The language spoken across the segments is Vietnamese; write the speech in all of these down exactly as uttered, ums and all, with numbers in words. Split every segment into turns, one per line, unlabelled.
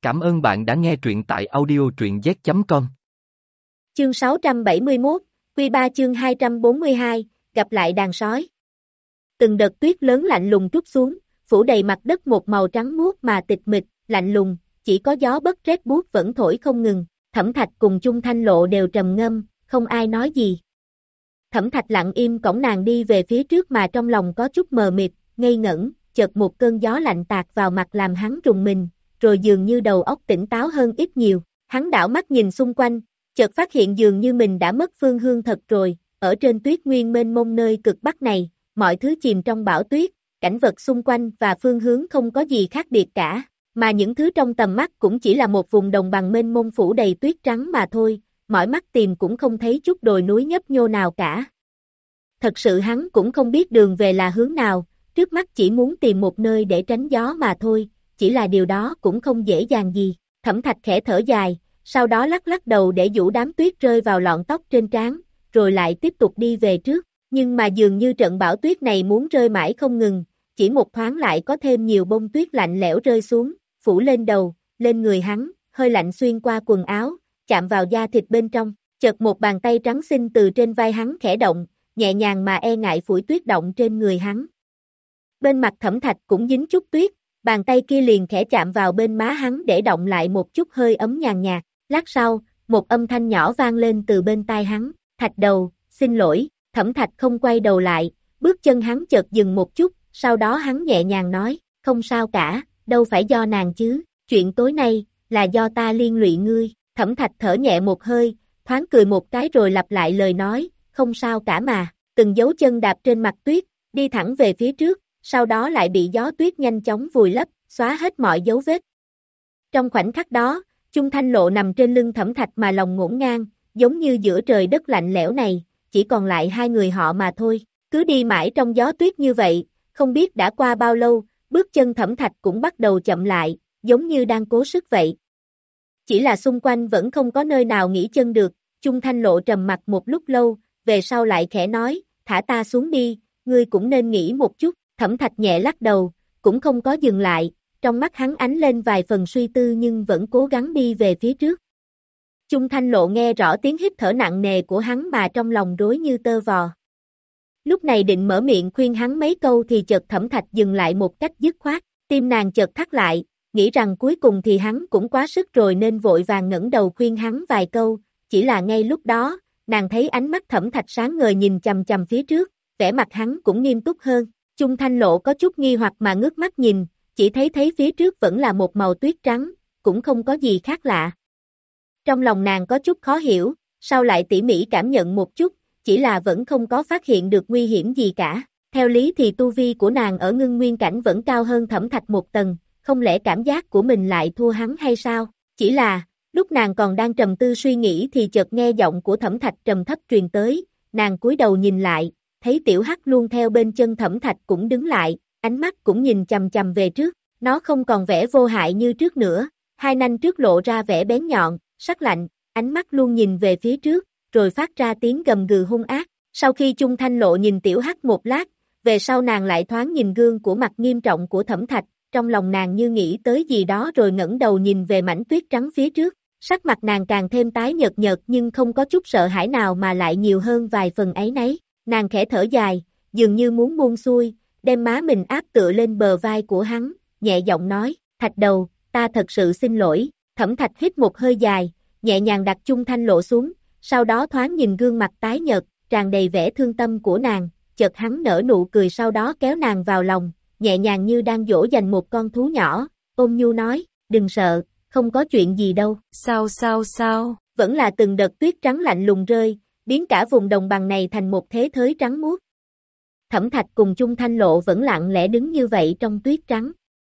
Cảm ơn bạn đã nghe truyện tại audio truyện z chấm com.
Chương sáu trăm bảy mươi mốt, Quy ba chương hai trăm bốn mươi hai, gặp lại đàn sói. Từng đợt tuyết lớn lạnh lùng trút xuống, phủ đầy mặt đất một màu trắng muốt mà tịch mịch, lạnh lùng, chỉ có gió bấc rét buốt vẫn thổi không ngừng. Thẩm Thạch cùng Chung Thanh Lộ đều trầm ngâm, không ai nói gì. Thẩm Thạch lặng im cõng nàng đi về phía trước mà trong lòng có chút mờ mịt, ngây ngẩn, chợt một cơn gió lạnh tạt vào mặt làm hắn rùng mình, rồi dường như đầu óc tỉnh táo hơn ít nhiều. Hắn đảo mắt nhìn xung quanh, chợt phát hiện dường như mình đã mất phương hướng thật rồi. Ở trên tuyết nguyên mênh mông nơi cực bắc này, mọi thứ chìm trong bão tuyết, cảnh vật xung quanh và phương hướng không có gì khác biệt cả, mà những thứ trong tầm mắt cũng chỉ là một vùng đồng bằng mênh mông phủ đầy tuyết trắng mà thôi, mỏi mắt tìm cũng không thấy chút đồi núi nhấp nhô nào cả. Thật sự hắn cũng không biết đường về là hướng nào, trước mắt chỉ muốn tìm một nơi để tránh gió mà thôi, chỉ là điều đó cũng không dễ dàng gì. Thẩm Thạch khẽ thở dài, sau đó lắc lắc đầu để giũ đám tuyết rơi vào lọn tóc trên trán, rồi lại tiếp tục đi về trước, nhưng mà dường như trận bão tuyết này muốn rơi mãi không ngừng, chỉ một thoáng lại có thêm nhiều bông tuyết lạnh lẽo rơi xuống, phủ lên đầu, lên người hắn, hơi lạnh xuyên qua quần áo, chạm vào da thịt bên trong, chợt một bàn tay trắng xinh từ trên vai hắn khẽ động, nhẹ nhàng mà e ngại phủi tuyết động trên người hắn. Bên mặt Thẩm Thạch cũng dính chút tuyết, bàn tay kia liền khẽ chạm vào bên má hắn để động lại một chút hơi ấm nhàn nhạt, lát sau, một âm thanh nhỏ vang lên từ bên tai hắn, Thạch đầu, xin lỗi. Thẩm Thạch không quay đầu lại, bước chân hắn chợt dừng một chút, sau đó hắn nhẹ nhàng nói, không sao cả, đâu phải do nàng chứ, chuyện tối nay, là do ta liên lụy ngươi. Thẩm Thạch thở nhẹ một hơi, thoáng cười một cái rồi lặp lại lời nói, không sao cả mà, từng dấu chân đạp trên mặt tuyết, đi thẳng về phía trước, sau đó lại bị gió tuyết nhanh chóng vùi lấp, xóa hết mọi dấu vết. Trong khoảnh khắc đó, Chung Thanh Lộ nằm trên lưng Thẩm Thạch mà lòng ngổn ngang, giống như giữa trời đất lạnh lẽo này, chỉ còn lại hai người họ mà thôi, cứ đi mãi trong gió tuyết như vậy, không biết đã qua bao lâu, bước chân Thẩm Thạch cũng bắt đầu chậm lại, giống như đang cố sức vậy. Chỉ là xung quanh vẫn không có nơi nào nghỉ chân được, Chung Thanh Lộ trầm mặc một lúc lâu, về sau lại khẽ nói, thả ta xuống đi, ngươi cũng nên nghỉ một chút. Thẩm Thạch nhẹ lắc đầu, cũng không có dừng lại, trong mắt hắn ánh lên vài phần suy tư nhưng vẫn cố gắng đi về phía trước. Chung Thanh Lộ nghe rõ tiếng hít thở nặng nề của hắn mà trong lòng rối như tơ vò. Lúc này định mở miệng khuyên hắn mấy câu thì chợt Thẩm Thạch dừng lại một cách dứt khoát, tim nàng chợt thắt lại, nghĩ rằng cuối cùng thì hắn cũng quá sức rồi nên vội vàng ngẩng đầu khuyên hắn vài câu, chỉ là ngay lúc đó, nàng thấy ánh mắt Thẩm Thạch sáng ngời nhìn chằm chằm phía trước, vẻ mặt hắn cũng nghiêm túc hơn. Chung Thanh Lộ có chút nghi hoặc mà ngước mắt nhìn, chỉ thấy thấy phía trước vẫn là một màu tuyết trắng, cũng không có gì khác lạ. Trong lòng nàng có chút khó hiểu, sau lại tỉ mỉ cảm nhận một chút, chỉ là vẫn không có phát hiện được nguy hiểm gì cả. Theo lý thì tu vi của nàng ở ngưng nguyên cảnh vẫn cao hơn Thẩm Thạch một tầng, không lẽ cảm giác của mình lại thua hắn hay sao? Chỉ là, lúc nàng còn đang trầm tư suy nghĩ thì chợt nghe giọng của Thẩm Thạch trầm thấp truyền tới, nàng cúi đầu nhìn lại, thấy Tiểu Hắc luôn theo bên chân Thẩm Thạch cũng đứng lại, ánh mắt cũng nhìn chằm chằm về trước, nó không còn vẻ vô hại như trước nữa, hai nanh trước lộ ra vẻ bén nhọn, sắc lạnh, ánh mắt luôn nhìn về phía trước, rồi phát ra tiếng gầm gừ hung ác. Sau khi Chung Thanh Lộ nhìn Tiểu Hắc một lát, về sau nàng lại thoáng nhìn gương của mặt nghiêm trọng của Thẩm Thạch, trong lòng nàng như nghĩ tới gì đó rồi ngẩng đầu nhìn về mảnh tuyết trắng phía trước, sắc mặt nàng càng thêm tái nhợt nhợt nhưng không có chút sợ hãi nào mà lại nhiều hơn vài phần áy náy. Nàng khẽ thở dài, dường như muốn buông xuôi, đem má mình áp tựa lên bờ vai của hắn, nhẹ giọng nói, Thạch đầu, ta thật sự xin lỗi. Thẩm Thạch hít một hơi dài, nhẹ nhàng đặt Chung Thanh Lộ xuống, sau đó thoáng nhìn gương mặt tái nhợt, tràn đầy vẻ thương tâm của nàng, chợt hắn nở nụ cười sau đó kéo nàng vào lòng, nhẹ nhàng như đang dỗ dành một con thú nhỏ, ôm nhu nói, đừng sợ, không có chuyện gì đâu. Sao sao sao, vẫn là từng đợt tuyết trắng lạnh lùng rơi, biến cả vùng đồng bằng này thành một thế thới trắng muốt. Thẩm Thạch cùng Chung Thanh Lộ vẫn lặng lẽ đứng như vậy trong tuyết trắng.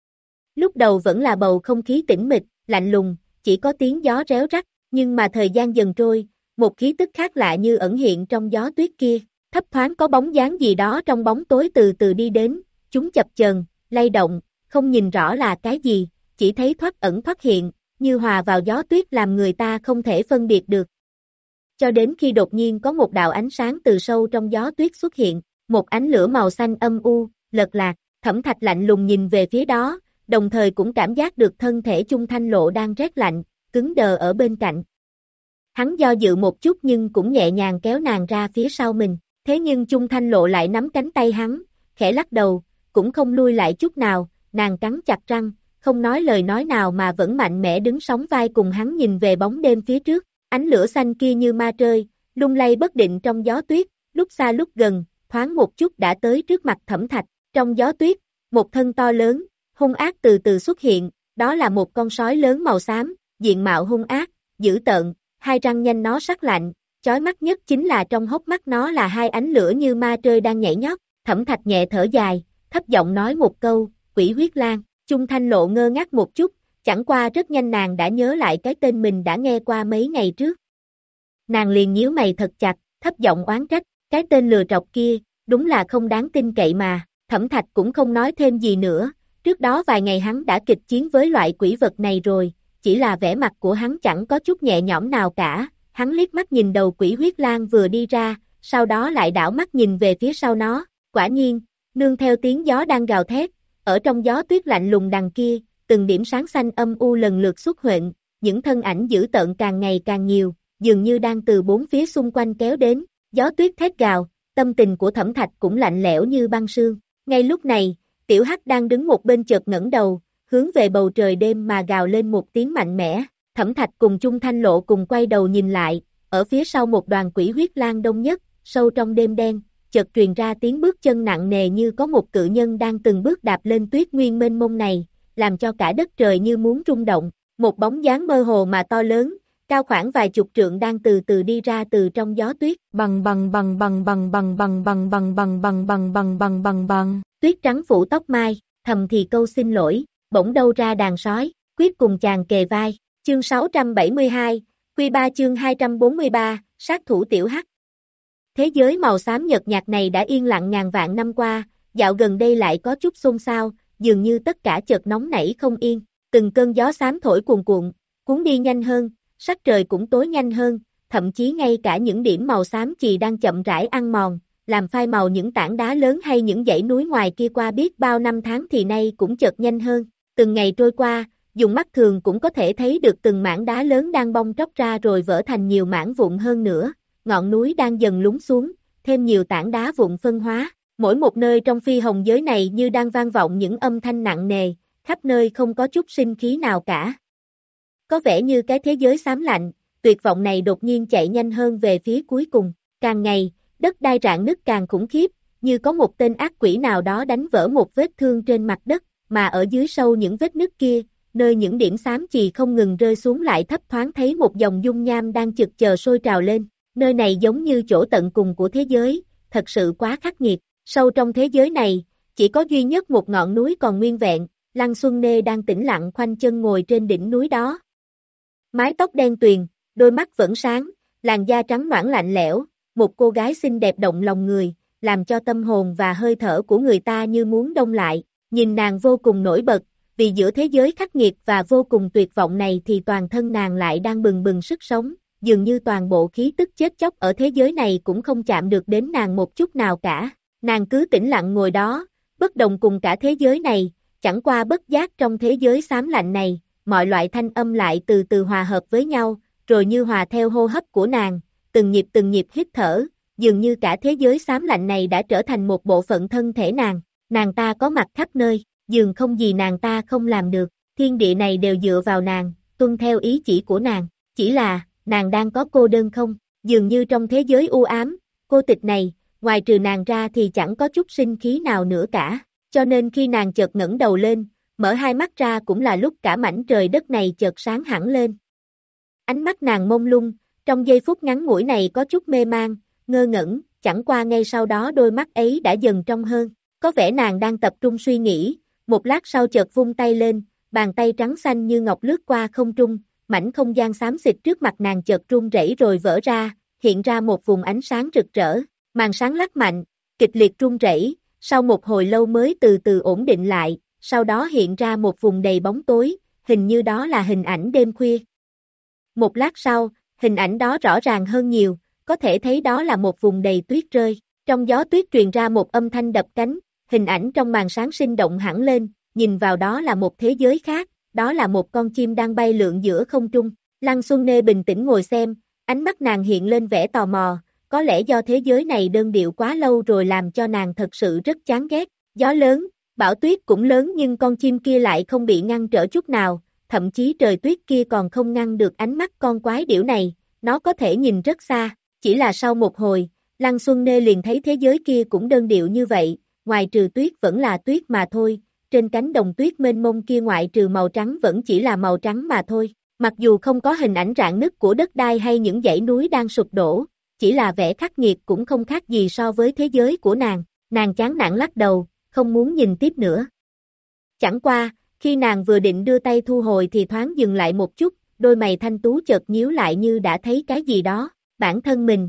Lúc đầu vẫn là bầu không khí tĩnh mịch, lạnh lùng, chỉ có tiếng gió réo rắt, nhưng mà thời gian dần trôi, một khí tức khác lạ như ẩn hiện trong gió tuyết kia, thấp thoáng có bóng dáng gì đó trong bóng tối từ từ đi đến, chúng chập chờn, lay động, không nhìn rõ là cái gì, chỉ thấy thoát ẩn thoát hiện, như hòa vào gió tuyết làm người ta không thể phân biệt được. Cho đến khi đột nhiên có một đạo ánh sáng từ sâu trong gió tuyết xuất hiện, một ánh lửa màu xanh âm u, lật lạc, Thẩm Thạch lạnh lùng nhìn về phía đó, đồng thời cũng cảm giác được thân thể Chung Thanh Lộ đang rét lạnh, cứng đờ ở bên cạnh. Hắn do dự một chút nhưng cũng nhẹ nhàng kéo nàng ra phía sau mình, thế nhưng Chung Thanh Lộ lại nắm cánh tay hắn, khẽ lắc đầu, cũng không lui lại chút nào, nàng cắn chặt răng, không nói lời nói nào mà vẫn mạnh mẽ đứng sóng vai cùng hắn nhìn về bóng đêm phía trước, ánh lửa xanh kia như ma rơi, lung lay bất định trong gió tuyết, lúc xa lúc gần, thoáng một chút đã tới trước mặt Thẩm Thạch, trong gió tuyết, một thân to lớn, hung ác từ từ xuất hiện, đó là một con sói lớn màu xám, diện mạo hung ác, dữ tợn, hai răng nhanh nó sắc lạnh, chói mắt nhất chính là trong hốc mắt nó là hai ánh lửa như ma rơi đang nhảy nhót, Thẩm Thạch nhẹ thở dài, thấp giọng nói một câu, quỷ huyết lang, Chung Thanh Lộ ngơ ngác một chút, chẳng qua rất nhanh nàng đã nhớ lại cái tên mình đã nghe qua mấy ngày trước. Nàng liền nhíu mày thật chặt, thấp giọng oán trách, cái tên lừa trọc kia, đúng là không đáng tin cậy mà, Thẩm Thạch cũng không nói thêm gì nữa, trước đó vài ngày hắn đã kịch chiến với loại quỷ vật này rồi, chỉ là vẻ mặt của hắn chẳng có chút nhẹ nhõm nào cả, hắn liếc mắt nhìn đầu quỷ huyết lang vừa đi ra, sau đó lại đảo mắt nhìn về phía sau nó, quả nhiên, nương theo tiếng gió đang gào thét, ở trong gió tuyết lạnh lùng đằng kia, từng điểm sáng xanh âm u lần lượt xuất hiện, những thân ảnh dữ tợn càng ngày càng nhiều, dường như đang từ bốn phía xung quanh kéo đến, gió tuyết thét gào, tâm tình của Thẩm Thạch cũng lạnh lẽo như băng sương. Ngay lúc này, Tiểu Hắc đang đứng một bên chợt ngẩng đầu, hướng về bầu trời đêm mà gào lên một tiếng mạnh mẽ, Thẩm Thạch cùng Chung Thanh Lộ cùng quay đầu nhìn lại, ở phía sau một đoàn quỷ huyết lang đông nhất, sâu trong đêm đen, chợt truyền ra tiếng bước chân nặng nề như có một cự nhân đang từng bước đạp lên tuyết nguyên mênh mông này, làm cho cả đất trời như muốn rung động, một bóng dáng mơ hồ mà to lớn, cao khoảng vài chục trượng đang từ từ đi ra từ trong gió tuyết, bằng bằng bằng bằng bằng bằng bằng bằng bằng bằng bằng bằng bằng bằng bằng bằng, tuyết trắng phủ tóc mai, thầm thì câu xin lỗi, bỗng đâu ra đàn sói, quyết cùng chàng kề vai, chương sáu trăm bảy mươi hai, Quy ba chương hai trăm bốn mươi ba, sát thủ Tiểu Hắc. Thế giới màu xám nhợt nhạt này đã yên lặng ngàn vạn năm qua, dạo gần đây lại có chút xôn xao, dường như tất cả chợt nóng nảy không yên, từng cơn gió xám thổi cuồn cuộn, cuốn đi nhanh hơn, sắc trời cũng tối nhanh hơn, thậm chí ngay cả những điểm màu xám chì đang chậm rãi ăn mòn, làm phai màu những tảng đá lớn hay những dãy núi ngoài kia qua biết bao năm tháng thì nay cũng chợt nhanh hơn, từng ngày trôi qua, dùng mắt thường cũng có thể thấy được từng mảng đá lớn đang bong tróc ra rồi vỡ thành nhiều mảng vụn hơn nữa. Ngọn núi đang dần lún xuống, thêm nhiều tảng đá vụn phân hóa, mỗi một nơi trong phi hồng giới này như đang vang vọng những âm thanh nặng nề, khắp nơi không có chút sinh khí nào cả. Có vẻ như cái thế giới xám lạnh, tuyệt vọng này đột nhiên chạy nhanh hơn về phía cuối cùng, càng ngày, đất đai rạn nứt càng khủng khiếp, như có một tên ác quỷ nào đó đánh vỡ một vết thương trên mặt đất, mà ở dưới sâu những vết nứt kia, nơi những điểm xám chì không ngừng rơi xuống lại thấp thoáng thấy một dòng dung nham đang chực chờ sôi trào lên. Nơi này giống như chỗ tận cùng của thế giới, thật sự quá khắc nghiệt, sâu trong thế giới này, chỉ có duy nhất một ngọn núi còn nguyên vẹn, Lăng Xuân Nê đang tĩnh lặng khoanh chân ngồi trên đỉnh núi đó. Mái tóc đen tuyền, đôi mắt vẫn sáng, làn da trắng nõn lạnh lẽo, một cô gái xinh đẹp động lòng người, làm cho tâm hồn và hơi thở của người ta như muốn đông lại, nhìn nàng vô cùng nổi bật, vì giữa thế giới khắc nghiệt và vô cùng tuyệt vọng này thì toàn thân nàng lại đang bừng bừng sức sống. Dường như toàn bộ khí tức chết chóc ở thế giới này cũng không chạm được đến nàng một chút nào cả, nàng cứ tĩnh lặng ngồi đó, bất đồng cùng cả thế giới này, chẳng qua bất giác trong thế giới xám lạnh này, mọi loại thanh âm lại từ từ hòa hợp với nhau, rồi như hòa theo hô hấp của nàng, từng nhịp từng nhịp hít thở, dường như cả thế giới xám lạnh này đã trở thành một bộ phận thân thể nàng, nàng ta có mặt khắp nơi, dường không gì nàng ta không làm được, thiên địa này đều dựa vào nàng, tuân theo ý chỉ của nàng, chỉ là nàng đang có cô đơn không, dường như trong thế giới u ám, cô tịch này, ngoài trừ nàng ra thì chẳng có chút sinh khí nào nữa cả, cho nên khi nàng chợt ngẩng đầu lên, mở hai mắt ra cũng là lúc cả mảnh trời đất này chợt sáng hẳn lên. Ánh mắt nàng mông lung, trong giây phút ngắn ngủi này có chút mê man, ngơ ngẩn, chẳng qua ngay sau đó đôi mắt ấy đã dần trong hơn, có vẻ nàng đang tập trung suy nghĩ, một lát sau chợt vung tay lên, bàn tay trắng xanh như ngọc lướt qua không trung, mảnh không gian xám xịt trước mặt nàng chợt rung rẩy rồi vỡ ra, hiện ra một vùng ánh sáng rực rỡ, màn sáng lắc mạnh, kịch liệt rung rẩy, sau một hồi lâu mới từ từ ổn định lại, sau đó hiện ra một vùng đầy bóng tối, hình như đó là hình ảnh đêm khuya. Một lát sau, hình ảnh đó rõ ràng hơn nhiều, có thể thấy đó là một vùng đầy tuyết rơi, trong gió tuyết truyền ra một âm thanh đập cánh, hình ảnh trong màn sáng sinh động hẳn lên, nhìn vào đó là một thế giới khác, đó là một con chim đang bay lượn giữa không trung. Lăng Xuân Nê bình tĩnh ngồi xem, ánh mắt nàng hiện lên vẻ tò mò, có lẽ do thế giới này đơn điệu quá lâu rồi làm cho nàng thật sự rất chán ghét. Gió lớn, bão tuyết cũng lớn nhưng con chim kia lại không bị ngăn trở chút nào, thậm chí trời tuyết kia còn không ngăn được ánh mắt con quái điểu này, nó có thể nhìn rất xa, chỉ là sau một hồi, Lăng Xuân Nê liền thấy thế giới kia cũng đơn điệu như vậy, ngoài trừ tuyết vẫn là tuyết mà thôi, trên cánh đồng tuyết mênh mông kia ngoại trừ màu trắng vẫn chỉ là màu trắng mà thôi, mặc dù không có hình ảnh rạn nứt của đất đai hay những dãy núi đang sụp đổ, chỉ là vẻ khắc nghiệt cũng không khác gì so với thế giới của nàng, nàng chán nản lắc đầu, không muốn nhìn tiếp nữa. Chẳng qua, khi nàng vừa định đưa tay thu hồi thì thoáng dừng lại một chút, đôi mày thanh tú chợt nhíu lại như đã thấy cái gì đó, bản thân mình.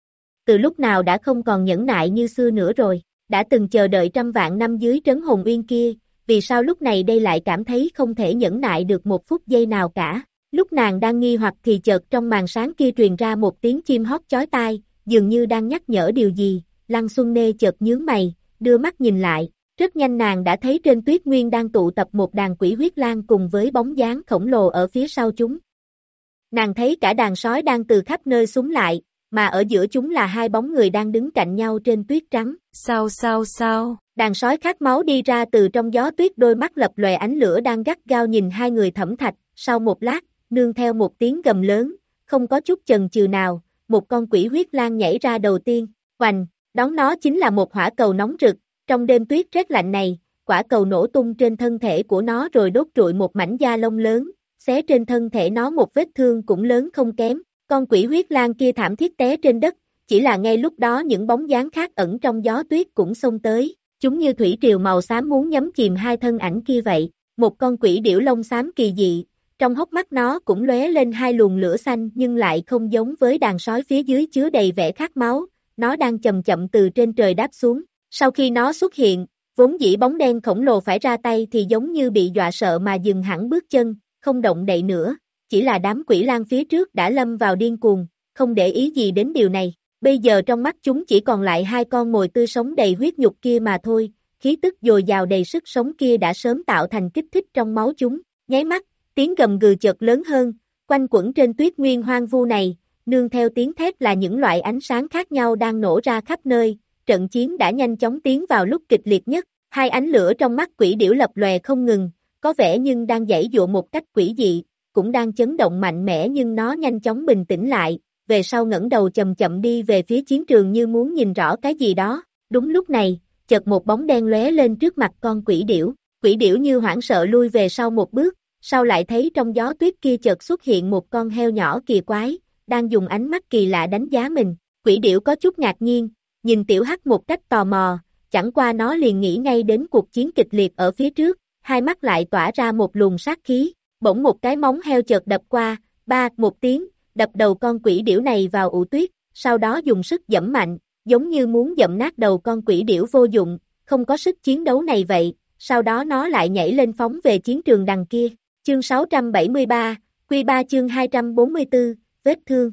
Từ lúc nào đã không còn nhẫn nại như xưa nữa rồi, đã từng chờ đợi trăm vạn năm dưới trấn hồn uyên kia, vì sao lúc này đây lại cảm thấy không thể nhẫn nại được một phút giây nào cả. Lúc nàng đang nghi hoặc thì chợt trong màn sáng kia truyền ra một tiếng chim hót chói tai, dường như đang nhắc nhở điều gì, Lăng Xuân Nê chợt nhướng mày, đưa mắt nhìn lại, rất nhanh nàng đã thấy trên tuyết nguyên đang tụ tập một đàn quỷ huyết lang cùng với bóng dáng khổng lồ ở phía sau chúng. Nàng thấy cả đàn sói đang từ khắp nơi xúm lại, mà ở giữa chúng là hai bóng người đang đứng cạnh nhau trên tuyết trắng. Sao sao sao? Đàn sói khát máu đi ra từ trong gió tuyết, đôi mắt lập lòe ánh lửa đang gắt gao nhìn hai người Thẩm Thạch, sau một lát, nương theo một tiếng gầm lớn, không có chút chần chừ nào, một con quỷ huyết lang nhảy ra đầu tiên, hoành, đón nó chính là một hỏa cầu nóng rực, trong đêm tuyết rét lạnh này, quả cầu nổ tung trên thân thể của nó rồi đốt trụi một mảnh da lông lớn, xé trên thân thể nó một vết thương cũng lớn không kém, con quỷ huyết lang kia thảm thiết té trên đất, chỉ là ngay lúc đó những bóng dáng khác ẩn trong gió tuyết cũng xông tới, chúng như thủy triều màu xám muốn nhấn chìm hai thân ảnh kia vậy, một con quỷ điểu lông xám kỳ dị, trong hốc mắt nó cũng lóe lên hai luồng lửa xanh nhưng lại không giống với đàn sói phía dưới chứa đầy vẻ khát máu, nó đang chậm chậm từ trên trời đáp xuống, sau khi nó xuất hiện, vốn dĩ bóng đen khổng lồ phải ra tay thì giống như bị dọa sợ mà dừng hẳn bước chân, không động đậy nữa, chỉ là đám quỷ lang phía trước đã lâm vào điên cuồng, không để ý gì đến điều này, bây giờ trong mắt chúng chỉ còn lại hai con mồi tươi sống đầy huyết nhục kia mà thôi, khí tức dồi dào đầy sức sống kia đã sớm tạo thành kích thích trong máu chúng, nháy mắt, tiếng gầm gừ chợt lớn hơn, quanh quẩn trên tuyết nguyên hoang vu này, nương theo tiếng thét là những loại ánh sáng khác nhau đang nổ ra khắp nơi, trận chiến đã nhanh chóng tiến vào lúc kịch liệt nhất, hai ánh lửa trong mắt quỷ điểu lập lòe không ngừng, có vẻ nhưng đang giãy giụa một cách quỷ dị, cũng đang chấn động mạnh mẽ nhưng nó nhanh chóng bình tĩnh lại, về sau ngẩng đầu chậm chậm đi về phía chiến trường như muốn nhìn rõ cái gì đó, đúng lúc này, chợt một bóng đen lóe lên trước mặt con quỷ điểu, quỷ điểu như hoảng sợ lui về sau một bước, sau lại thấy trong gió tuyết kia chợt xuất hiện một con heo nhỏ kỳ quái, đang dùng ánh mắt kỳ lạ đánh giá mình, quỷ điểu có chút ngạc nhiên, nhìn tiểu hắc một cách tò mò, chẳng qua nó liền nghĩ ngay đến cuộc chiến kịch liệt ở phía trước, hai mắt lại tỏa ra một luồng sát khí, bỗng một cái móng heo chợt đập qua, ba, một tiếng, đập đầu con quỷ điểu này vào ụ tuyết, sau đó dùng sức giẫm mạnh, giống như muốn giẫm nát đầu con quỷ điểu vô dụng, không có sức chiến đấu này vậy, sau đó nó lại nhảy lên phóng về chiến trường đằng kia, chương sáu trăm bảy mươi ba, Quy ba chương hai trăm bốn mươi tư, vết thương.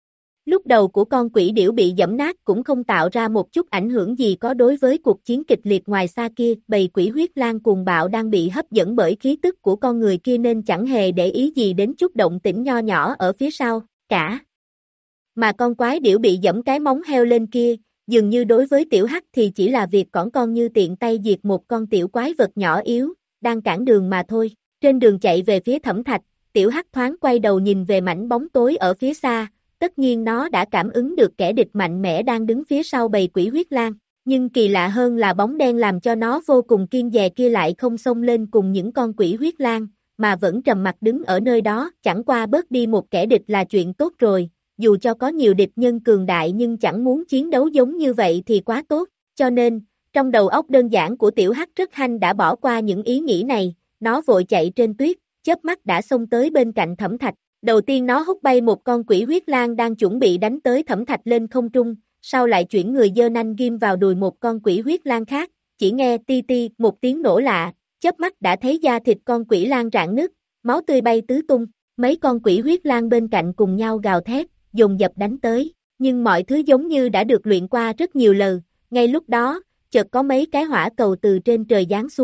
Lúc đầu của con quỷ điểu bị giẫm nát cũng không tạo ra một chút ảnh hưởng gì có đối với cuộc chiến kịch liệt ngoài xa kia, bầy quỷ huyết lang cuồng bạo đang bị hấp dẫn bởi khí tức của con người kia nên chẳng hề để ý gì đến chút động tĩnh nho nhỏ ở phía sau, cả. Mà con quái điểu bị giẫm cái móng heo lên kia, dường như đối với tiểu hắc thì chỉ là việc cỏn con như tiện tay diệt một con tiểu quái vật nhỏ yếu, đang cản đường mà thôi. Trên đường chạy về phía Thẩm Thạch, tiểu hắc thoáng quay đầu nhìn về mảnh bóng tối ở phía xa, tất nhiên nó đã cảm ứng được kẻ địch mạnh mẽ đang đứng phía sau bầy quỷ huyết lang, nhưng kỳ lạ hơn là bóng đen làm cho nó vô cùng kiêng dè kia lại không xông lên cùng những con quỷ huyết lang, mà vẫn trầm mặc đứng ở nơi đó, chẳng qua bớt đi một kẻ địch là chuyện tốt rồi, dù cho có nhiều địch nhân cường đại nhưng chẳng muốn chiến đấu giống như vậy thì quá tốt, cho nên, trong đầu óc đơn giản của tiểu hắc rất hanh đã bỏ qua những ý nghĩ này, nó vội chạy trên tuyết, chớp mắt đã xông tới bên cạnh Thẩm Thạch. Đầu tiên nó hút bay một con quỷ huyết lang đang chuẩn bị đánh tới Thẩm Thạch lên không trung, sau lại chuyển người giơ nanh ghim vào đùi một con quỷ huyết lang khác, chỉ nghe ti ti một tiếng nổ lạ, chớp mắt đã thấy da thịt con quỷ lang rạn nứt, máu tươi bay tứ tung, mấy con quỷ huyết lang bên cạnh cùng nhau gào thét, dồn dập đánh tới, nhưng mọi thứ giống như đã được luyện qua rất nhiều lần, ngay lúc đó, chợt có mấy cái hỏa cầu từ trên trời giáng xuống,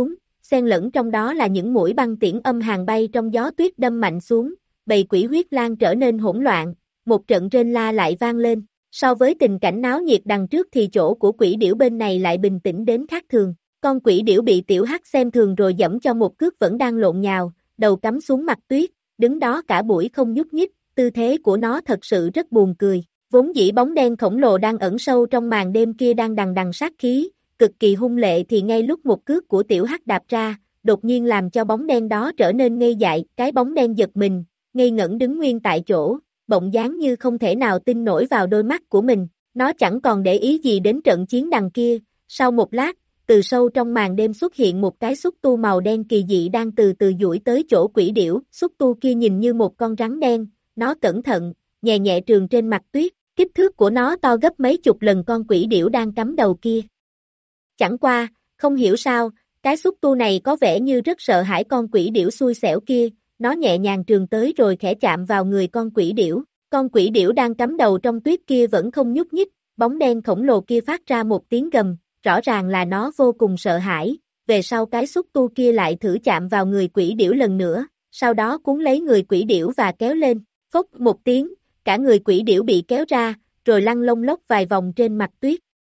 xen lẫn trong đó là những mũi băng tiễn âm hàn bay trong gió tuyết đâm mạnh xuống, bầy quỷ huyết lang trở nên hỗn loạn, một trận rên la lại vang lên. So với tình cảnh náo nhiệt đằng trước thì chỗ của quỷ điểu bên này lại bình tĩnh đến khác thường. Con quỷ điểu bị tiểu hắc xem thường rồi dẫm cho một cước vẫn đang lộn nhào, đầu cắm xuống mặt tuyết, đứng đó cả buổi không nhúc nhích, tư thế của nó thật sự rất buồn cười. Vốn dĩ bóng đen khổng lồ đang ẩn sâu trong màn đêm kia đang đằng đằng sát khí, cực kỳ hung lệ thì ngay lúc một cước của tiểu hắc đạp ra, đột nhiên làm cho bóng đen đó trở nên ngây dại, cái bóng đen giật mình, ngây ngẩn đứng nguyên tại chỗ, bỗng dáng như không thể nào tin nổi vào đôi mắt của mình, nó chẳng còn để ý gì đến trận chiến đằng kia. Sau một lát, từ sâu trong màn đêm xuất hiện một cái xúc tu màu đen kỳ dị đang từ từ duỗi tới chỗ quỷ điểu, xúc tu kia nhìn như một con rắn đen, nó cẩn thận, nhẹ nhẹ trườn trên mặt tuyết, kích thước của nó to gấp mấy chục lần con quỷ điểu đang cắm đầu kia. Chẳng qua, không hiểu sao, cái xúc tu này có vẻ như rất sợ hãi con quỷ điểu xui xẻo kia, nó nhẹ nhàng trườn tới rồi khẽ chạm vào người con quỷ điểu, con quỷ điểu đang cắm đầu trong tuyết kia vẫn không nhúc nhích, bóng đen khổng lồ kia phát ra một tiếng gầm, rõ ràng là nó vô cùng sợ hãi, về sau cái xúc tu kia lại thử chạm vào người quỷ điểu lần nữa, sau đó cuốn lấy người quỷ điểu và kéo lên, phốc một tiếng, cả người quỷ điểu bị kéo ra, rồi lăn lông lốc vài vòng trên mặt tuyết.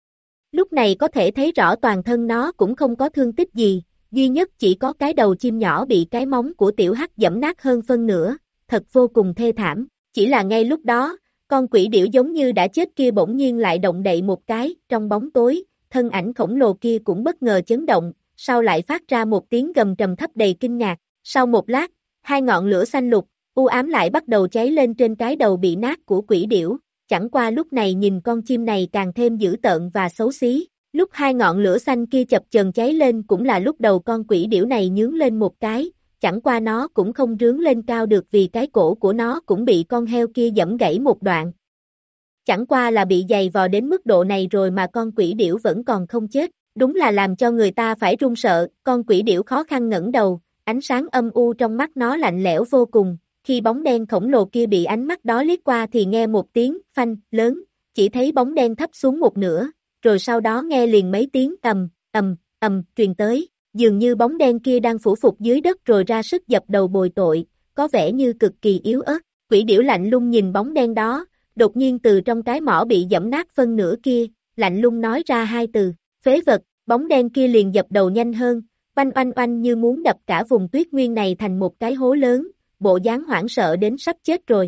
Lúc này có thể thấy rõ toàn thân nó cũng không có thương tích gì, duy nhất chỉ có cái đầu chim nhỏ bị cái móng của tiểu hắc giẫm nát hơn phân nửa, thật vô cùng thê thảm, chỉ là ngay lúc đó, con quỷ điểu giống như đã chết kia bỗng nhiên lại động đậy một cái, trong bóng tối, thân ảnh khổng lồ kia cũng bất ngờ chấn động, sau lại phát ra một tiếng gầm trầm thấp đầy kinh ngạc, sau một lát, hai ngọn lửa xanh lục, u ám lại bắt đầu cháy lên trên cái đầu bị nát của quỷ điểu, chẳng qua lúc này nhìn con chim này càng thêm dữ tợn và xấu xí, lúc hai ngọn lửa xanh kia chập chờn cháy lên cũng là lúc đầu con quỷ điểu này nhướng lên một cái, chẳng qua nó cũng không rướn lên cao được vì cái cổ của nó cũng bị con heo kia giẫm gãy một đoạn. Chẳng qua là bị giày vò đến mức độ này rồi mà con quỷ điểu vẫn còn không chết, đúng là làm cho người ta phải run sợ, con quỷ điểu khó khăn ngẩng đầu, ánh sáng âm u trong mắt nó lạnh lẽo vô cùng, khi bóng đen khổng lồ kia bị ánh mắt đó liếc qua thì nghe một tiếng phanh lớn, chỉ thấy bóng đen thấp xuống một nửa, rồi sau đó nghe liền mấy tiếng ầm, ầm, ầm truyền tới, dường như bóng đen kia đang phủ phục dưới đất rồi ra sức dập đầu bồi tội, có vẻ như cực kỳ yếu ớt, quỷ điểu lạnh lùng nhìn bóng đen đó, đột nhiên từ trong cái mỏ bị giẫm nát phân nửa kia, lạnh lùng nói ra hai từ, phế vật, bóng đen kia liền dập đầu nhanh hơn, oanh oanh oanh như muốn đập cả vùng tuyết nguyên này thành một cái hố lớn, bộ dáng hoảng sợ đến sắp chết rồi.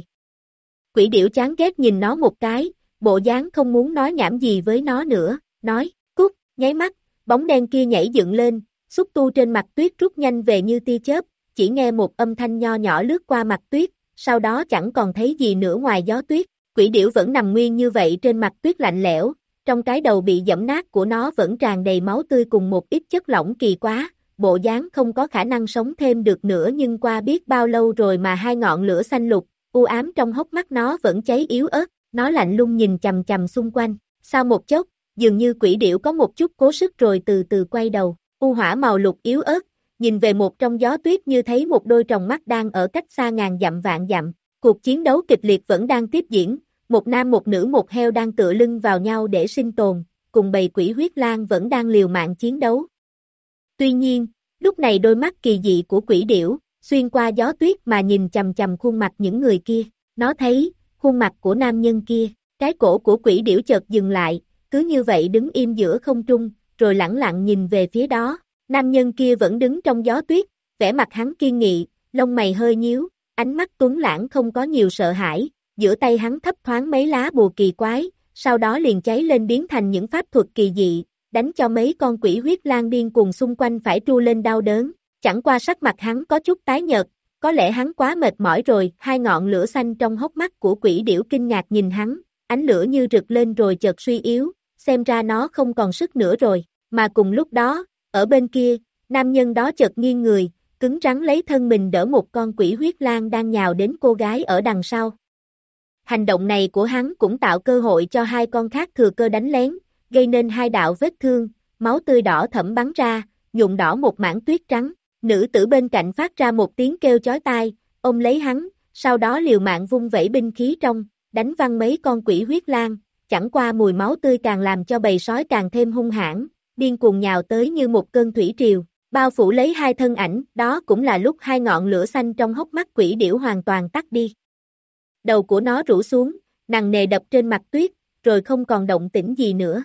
Quỷ điểu chán ghét nhìn nó một cái, bộ dáng không muốn nói nhảm gì với nó nữa, nói, cút, nháy mắt, bóng đen kia nhảy dựng lên, xúc tu trên mặt tuyết rút nhanh về như tia chớp, chỉ nghe một âm thanh nho nhỏ lướt qua mặt tuyết, sau đó chẳng còn thấy gì nữa ngoài gió tuyết, quỷ điểu vẫn nằm nguyên như vậy trên mặt tuyết lạnh lẽo, trong cái đầu bị giẫm nát của nó vẫn tràn đầy máu tươi cùng một ít chất lỏng kỳ quá, bộ dáng không có khả năng sống thêm được nữa nhưng qua biết bao lâu rồi mà hai ngọn lửa xanh lục, u ám trong hốc mắt nó vẫn cháy yếu ớt, nó lạnh lùng nhìn chằm chằm xung quanh, sau một chốc, dường như quỷ điểu có một chút cố sức rồi từ từ quay đầu, u hỏa màu lục yếu ớt, nhìn về một trong gió tuyết như thấy một đôi tròng mắt đang ở cách xa ngàn dặm vạn dặm, cuộc chiến đấu kịch liệt vẫn đang tiếp diễn, một nam một nữ một heo đang tựa lưng vào nhau để sinh tồn, cùng bầy quỷ huyết lang vẫn đang liều mạng chiến đấu. Tuy nhiên, lúc này đôi mắt kỳ dị của quỷ điểu, xuyên qua gió tuyết mà nhìn chằm chằm khuôn mặt những người kia, nó thấy, khuôn mặt của nam nhân kia, cái cổ của quỷ điểu chợt dừng lại, cứ như vậy đứng im giữa không trung, rồi lẳng lặng nhìn về phía đó, nam nhân kia vẫn đứng trong gió tuyết, vẻ mặt hắn kiên nghị, lông mày hơi nhíu, ánh mắt tuấn lãng không có nhiều sợ hãi, giữa tay hắn thấp thoáng mấy lá bùa kỳ quái, sau đó liền cháy lên biến thành những pháp thuật kỳ dị, đánh cho mấy con quỷ huyết lang điên cuồng xung quanh phải tru lên đau đớn, chẳng qua sắc mặt hắn có chút tái nhợt, có lẽ hắn quá mệt mỏi rồi, hai ngọn lửa xanh trong hốc mắt của quỷ điểu kinh ngạc nhìn hắn, ánh lửa như rực lên rồi chợt suy yếu, xem ra nó không còn sức nữa rồi, mà cùng lúc đó, ở bên kia, nam nhân đó chợt nghiêng người, cứng rắn lấy thân mình đỡ một con quỷ huyết lang đang nhào đến cô gái ở đằng sau. Hành động này của hắn cũng tạo cơ hội cho hai con khác thừa cơ đánh lén, gây nên hai đạo vết thương, máu tươi đỏ thẫm bắn ra, nhuộm đỏ một mảng tuyết trắng, nữ tử bên cạnh phát ra một tiếng kêu chói tai, ôm lấy hắn, sau đó liều mạng vung vẩy binh khí trong, đánh văng mấy con quỷ huyết lang, chẳng qua mùi máu tươi càng làm cho bầy sói càng thêm hung hãn, điên cuồng nhào tới như một cơn thủy triều, bao phủ lấy hai thân ảnh, đó cũng là lúc hai ngọn lửa xanh trong hốc mắt quỷ điểu hoàn toàn tắt đi. Đầu của nó rũ xuống, nặng nề đập trên mặt tuyết, rồi không còn động tĩnh gì nữa.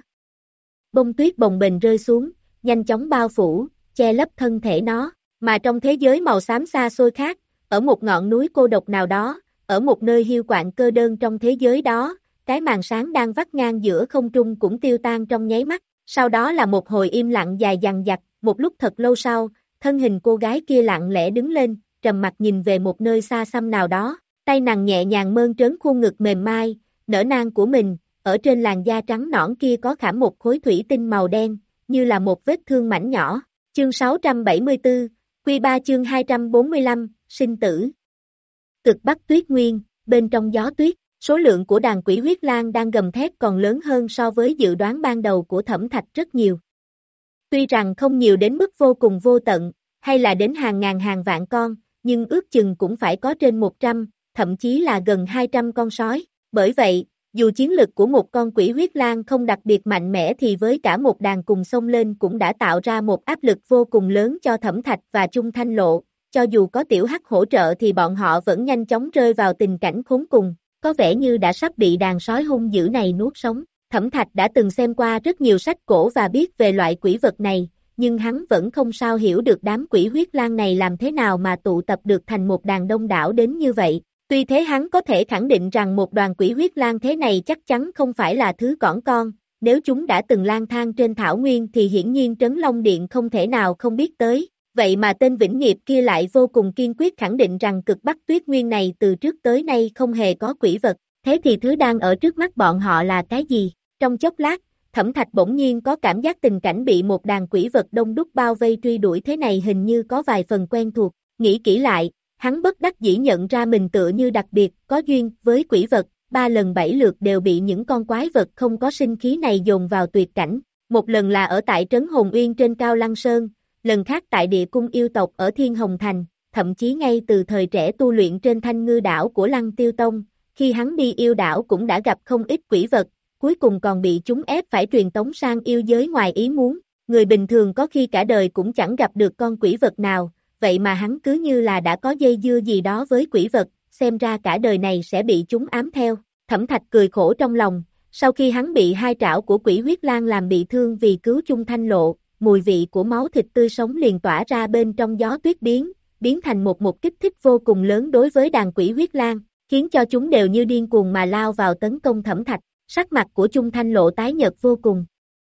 Bông tuyết bồng bềnh rơi xuống, nhanh chóng bao phủ, che lấp thân thể nó, mà trong thế giới màu xám xa xôi khác, ở một ngọn núi cô độc nào đó, ở một nơi hiu quạnh cơ đơn trong thế giới đó, cái màn sáng đang vắt ngang giữa không trung cũng tiêu tan trong nháy mắt, sau đó là một hồi im lặng dài dằng dặc, một lúc thật lâu sau, thân hình cô gái kia lặng lẽ đứng lên, trầm mặt nhìn về một nơi xa xăm nào đó, tay nàng nhẹ nhàng mơn trớn khuôn ngực mềm mai, nở nang của mình, ở trên làn da trắng nõn kia có khảm một khối thủy tinh màu đen, như là một vết thương mảnh nhỏ. Chương sáu trăm bảy mươi tư, Quy ba chương hai trăm bốn mươi lăm, sinh tử. Cực Bắc Tuyết Nguyên, bên trong gió tuyết, số lượng của đàn quỷ huyết lang đang gầm thét còn lớn hơn so với dự đoán ban đầu của Thẩm Thạch rất nhiều. Tuy rằng không nhiều đến mức vô cùng vô tận, hay là đến hàng ngàn hàng vạn con, nhưng ước chừng cũng phải có trên một trăm, thậm chí là gần hai trăm con sói. Bởi vậy, dù chiến lực của một con quỷ huyết lang không đặc biệt mạnh mẽ thì với cả một đàn cùng xông lên cũng đã tạo ra một áp lực vô cùng lớn cho Thẩm Thạch và Chung Thanh Lộ, cho dù có Tiểu Hắc hỗ trợ thì bọn họ vẫn nhanh chóng rơi vào tình cảnh khốn cùng, có vẻ như đã sắp bị đàn sói hung dữ này nuốt sống. Thẩm Thạch đã từng xem qua rất nhiều sách cổ và biết về loại quỷ vật này, nhưng hắn vẫn không sao hiểu được đám quỷ huyết lang này làm thế nào mà tụ tập được thành một đàn đông đảo đến như vậy. Tuy thế hắn có thể khẳng định rằng một đoàn quỷ huyết lang thế này chắc chắn không phải là thứ cỏn con, nếu chúng đã từng lang thang trên thảo nguyên thì hiển nhiên Trấn Long Điện không thể nào không biết tới, vậy mà tên Vĩnh Nghiệp kia lại vô cùng kiên quyết khẳng định rằng Cực Bắc Tuyết Nguyên này từ trước tới nay không hề có quỷ vật, thế thì thứ đang ở trước mắt bọn họ là cái gì? Trong chốc lát, Thẩm Thạch bỗng nhiên có cảm giác tình cảnh bị một đàn quỷ vật đông đúc bao vây truy đuổi thế này hình như có vài phần quen thuộc, nghĩ kỹ lại. Hắn bất đắc dĩ nhận ra mình tựa như đặc biệt, có duyên với quỷ vật, ba lần bảy lượt đều bị những con quái vật không có sinh khí này dồn vào tuyệt cảnh. Một lần là ở tại trấn Hồn Uyên trên Cao Lăng Sơn, lần khác tại địa cung yêu tộc ở Thiên Hồng Thành, thậm chí ngay từ thời trẻ tu luyện trên Thanh Ngư đảo của Lăng Tiêu Tông, khi hắn đi yêu đảo cũng đã gặp không ít quỷ vật, cuối cùng còn bị chúng ép phải truyền tống sang yêu giới ngoài ý muốn. Người bình thường có khi cả đời cũng chẳng gặp được con quỷ vật nào. Vậy mà hắn cứ như là đã có dây dưa gì đó với quỷ vật, xem ra cả đời này sẽ bị chúng ám theo. Thẩm Thạch cười khổ trong lòng, sau khi hắn bị hai trảo của quỷ huyết lang làm bị thương vì cứu Chung Thanh Lộ, mùi vị của máu thịt tươi sống liền tỏa ra bên trong gió tuyết biến, biến thành một một kích thích vô cùng lớn đối với đàn quỷ huyết lang, khiến cho chúng đều như điên cuồng mà lao vào tấn công Thẩm Thạch, sắc mặt của Chung Thanh Lộ tái nhợt vô cùng.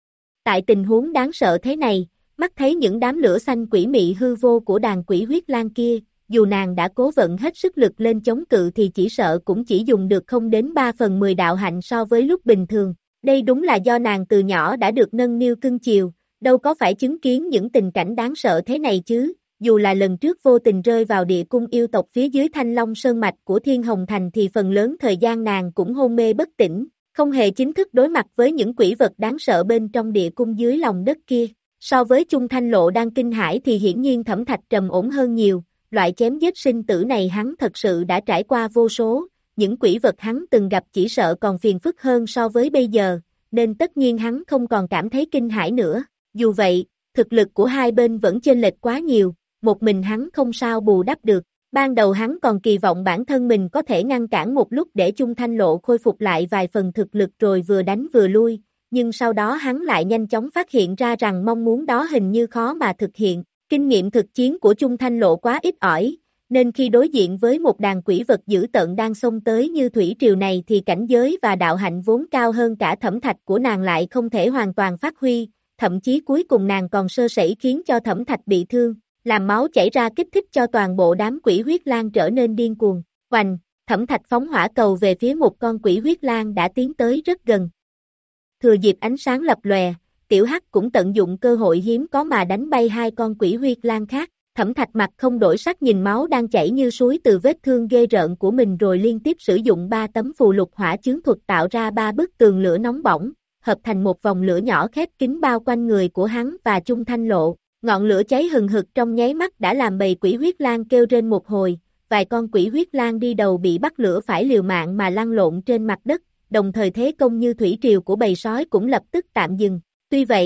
Tại tình huống đáng sợ thế này, mắt thấy những đám lửa xanh quỷ mị hư vô của đàn quỷ huyết lang kia, dù nàng đã cố vận hết sức lực lên chống cự thì chỉ sợ cũng chỉ dùng được không đến ba phần mười đạo hạnh so với lúc bình thường. Đây đúng là do nàng từ nhỏ đã được nâng niu cưng chiều, đâu có phải chứng kiến những tình cảnh đáng sợ thế này chứ, dù là lần trước vô tình rơi vào địa cung yêu tộc phía dưới Thanh Long Sơn Mạch của Thiên Hồng Thành thì phần lớn thời gian nàng cũng hôn mê bất tỉnh, không hề chính thức đối mặt với những quỷ vật đáng sợ bên trong địa cung dưới lòng đất kia. So với Chung Thanh Lộ đang kinh hãi thì hiển nhiên Thẩm Thạch trầm ổn hơn nhiều, loại chém giết sinh tử này hắn thật sự đã trải qua vô số, những quỷ vật hắn từng gặp chỉ sợ còn phiền phức hơn so với bây giờ, nên tất nhiên hắn không còn cảm thấy kinh hãi nữa. Dù vậy, thực lực của hai bên vẫn chênh lệch quá nhiều, một mình hắn không sao bù đắp được. Ban đầu hắn còn kỳ vọng bản thân mình có thể ngăn cản một lúc để Chung Thanh Lộ khôi phục lại vài phần thực lực rồi vừa đánh vừa lui. Nhưng sau đó hắn lại nhanh chóng phát hiện ra rằng mong muốn đó hình như khó mà thực hiện, kinh nghiệm thực chiến của Chung Thanh Lộ quá ít ỏi, nên khi đối diện với một đàn quỷ vật dữ tợn đang xông tới như thủy triều này thì cảnh giới và đạo hạnh vốn cao hơn cả Thẩm Thạch của nàng lại không thể hoàn toàn phát huy, thậm chí cuối cùng nàng còn sơ sẩy khiến cho Thẩm Thạch bị thương, làm máu chảy ra kích thích cho toàn bộ đám quỷ huyết lang trở nên điên cuồng. Oành, Thẩm Thạch phóng hỏa cầu về phía một con quỷ huyết lang đã tiến tới rất gần. Thừa dịp ánh sáng lập lòe, Tiểu Hắc cũng tận dụng cơ hội hiếm có mà đánh bay hai con quỷ huyết lang khác. Thẩm Thạch mặt không đổi sắc nhìn máu đang chảy như suối từ vết thương ghê rợn của mình rồi liên tiếp sử dụng ba tấm phù lục hỏa chướng thuật tạo ra ba bức tường lửa nóng bỏng, hợp thành một vòng lửa nhỏ khép kín bao quanh người của hắn và Chung Thanh Lộ. Ngọn lửa cháy hừng hực trong nháy mắt đã làm bầy quỷ huyết lang kêu rên một hồi, vài con quỷ huyết lang đi đầu bị bắt lửa phải liều mạng mà lăn lộn trên mặt đất, đồng thời thế công như thủy triều của bầy sói cũng lập tức tạm dừng. Tuy vậy,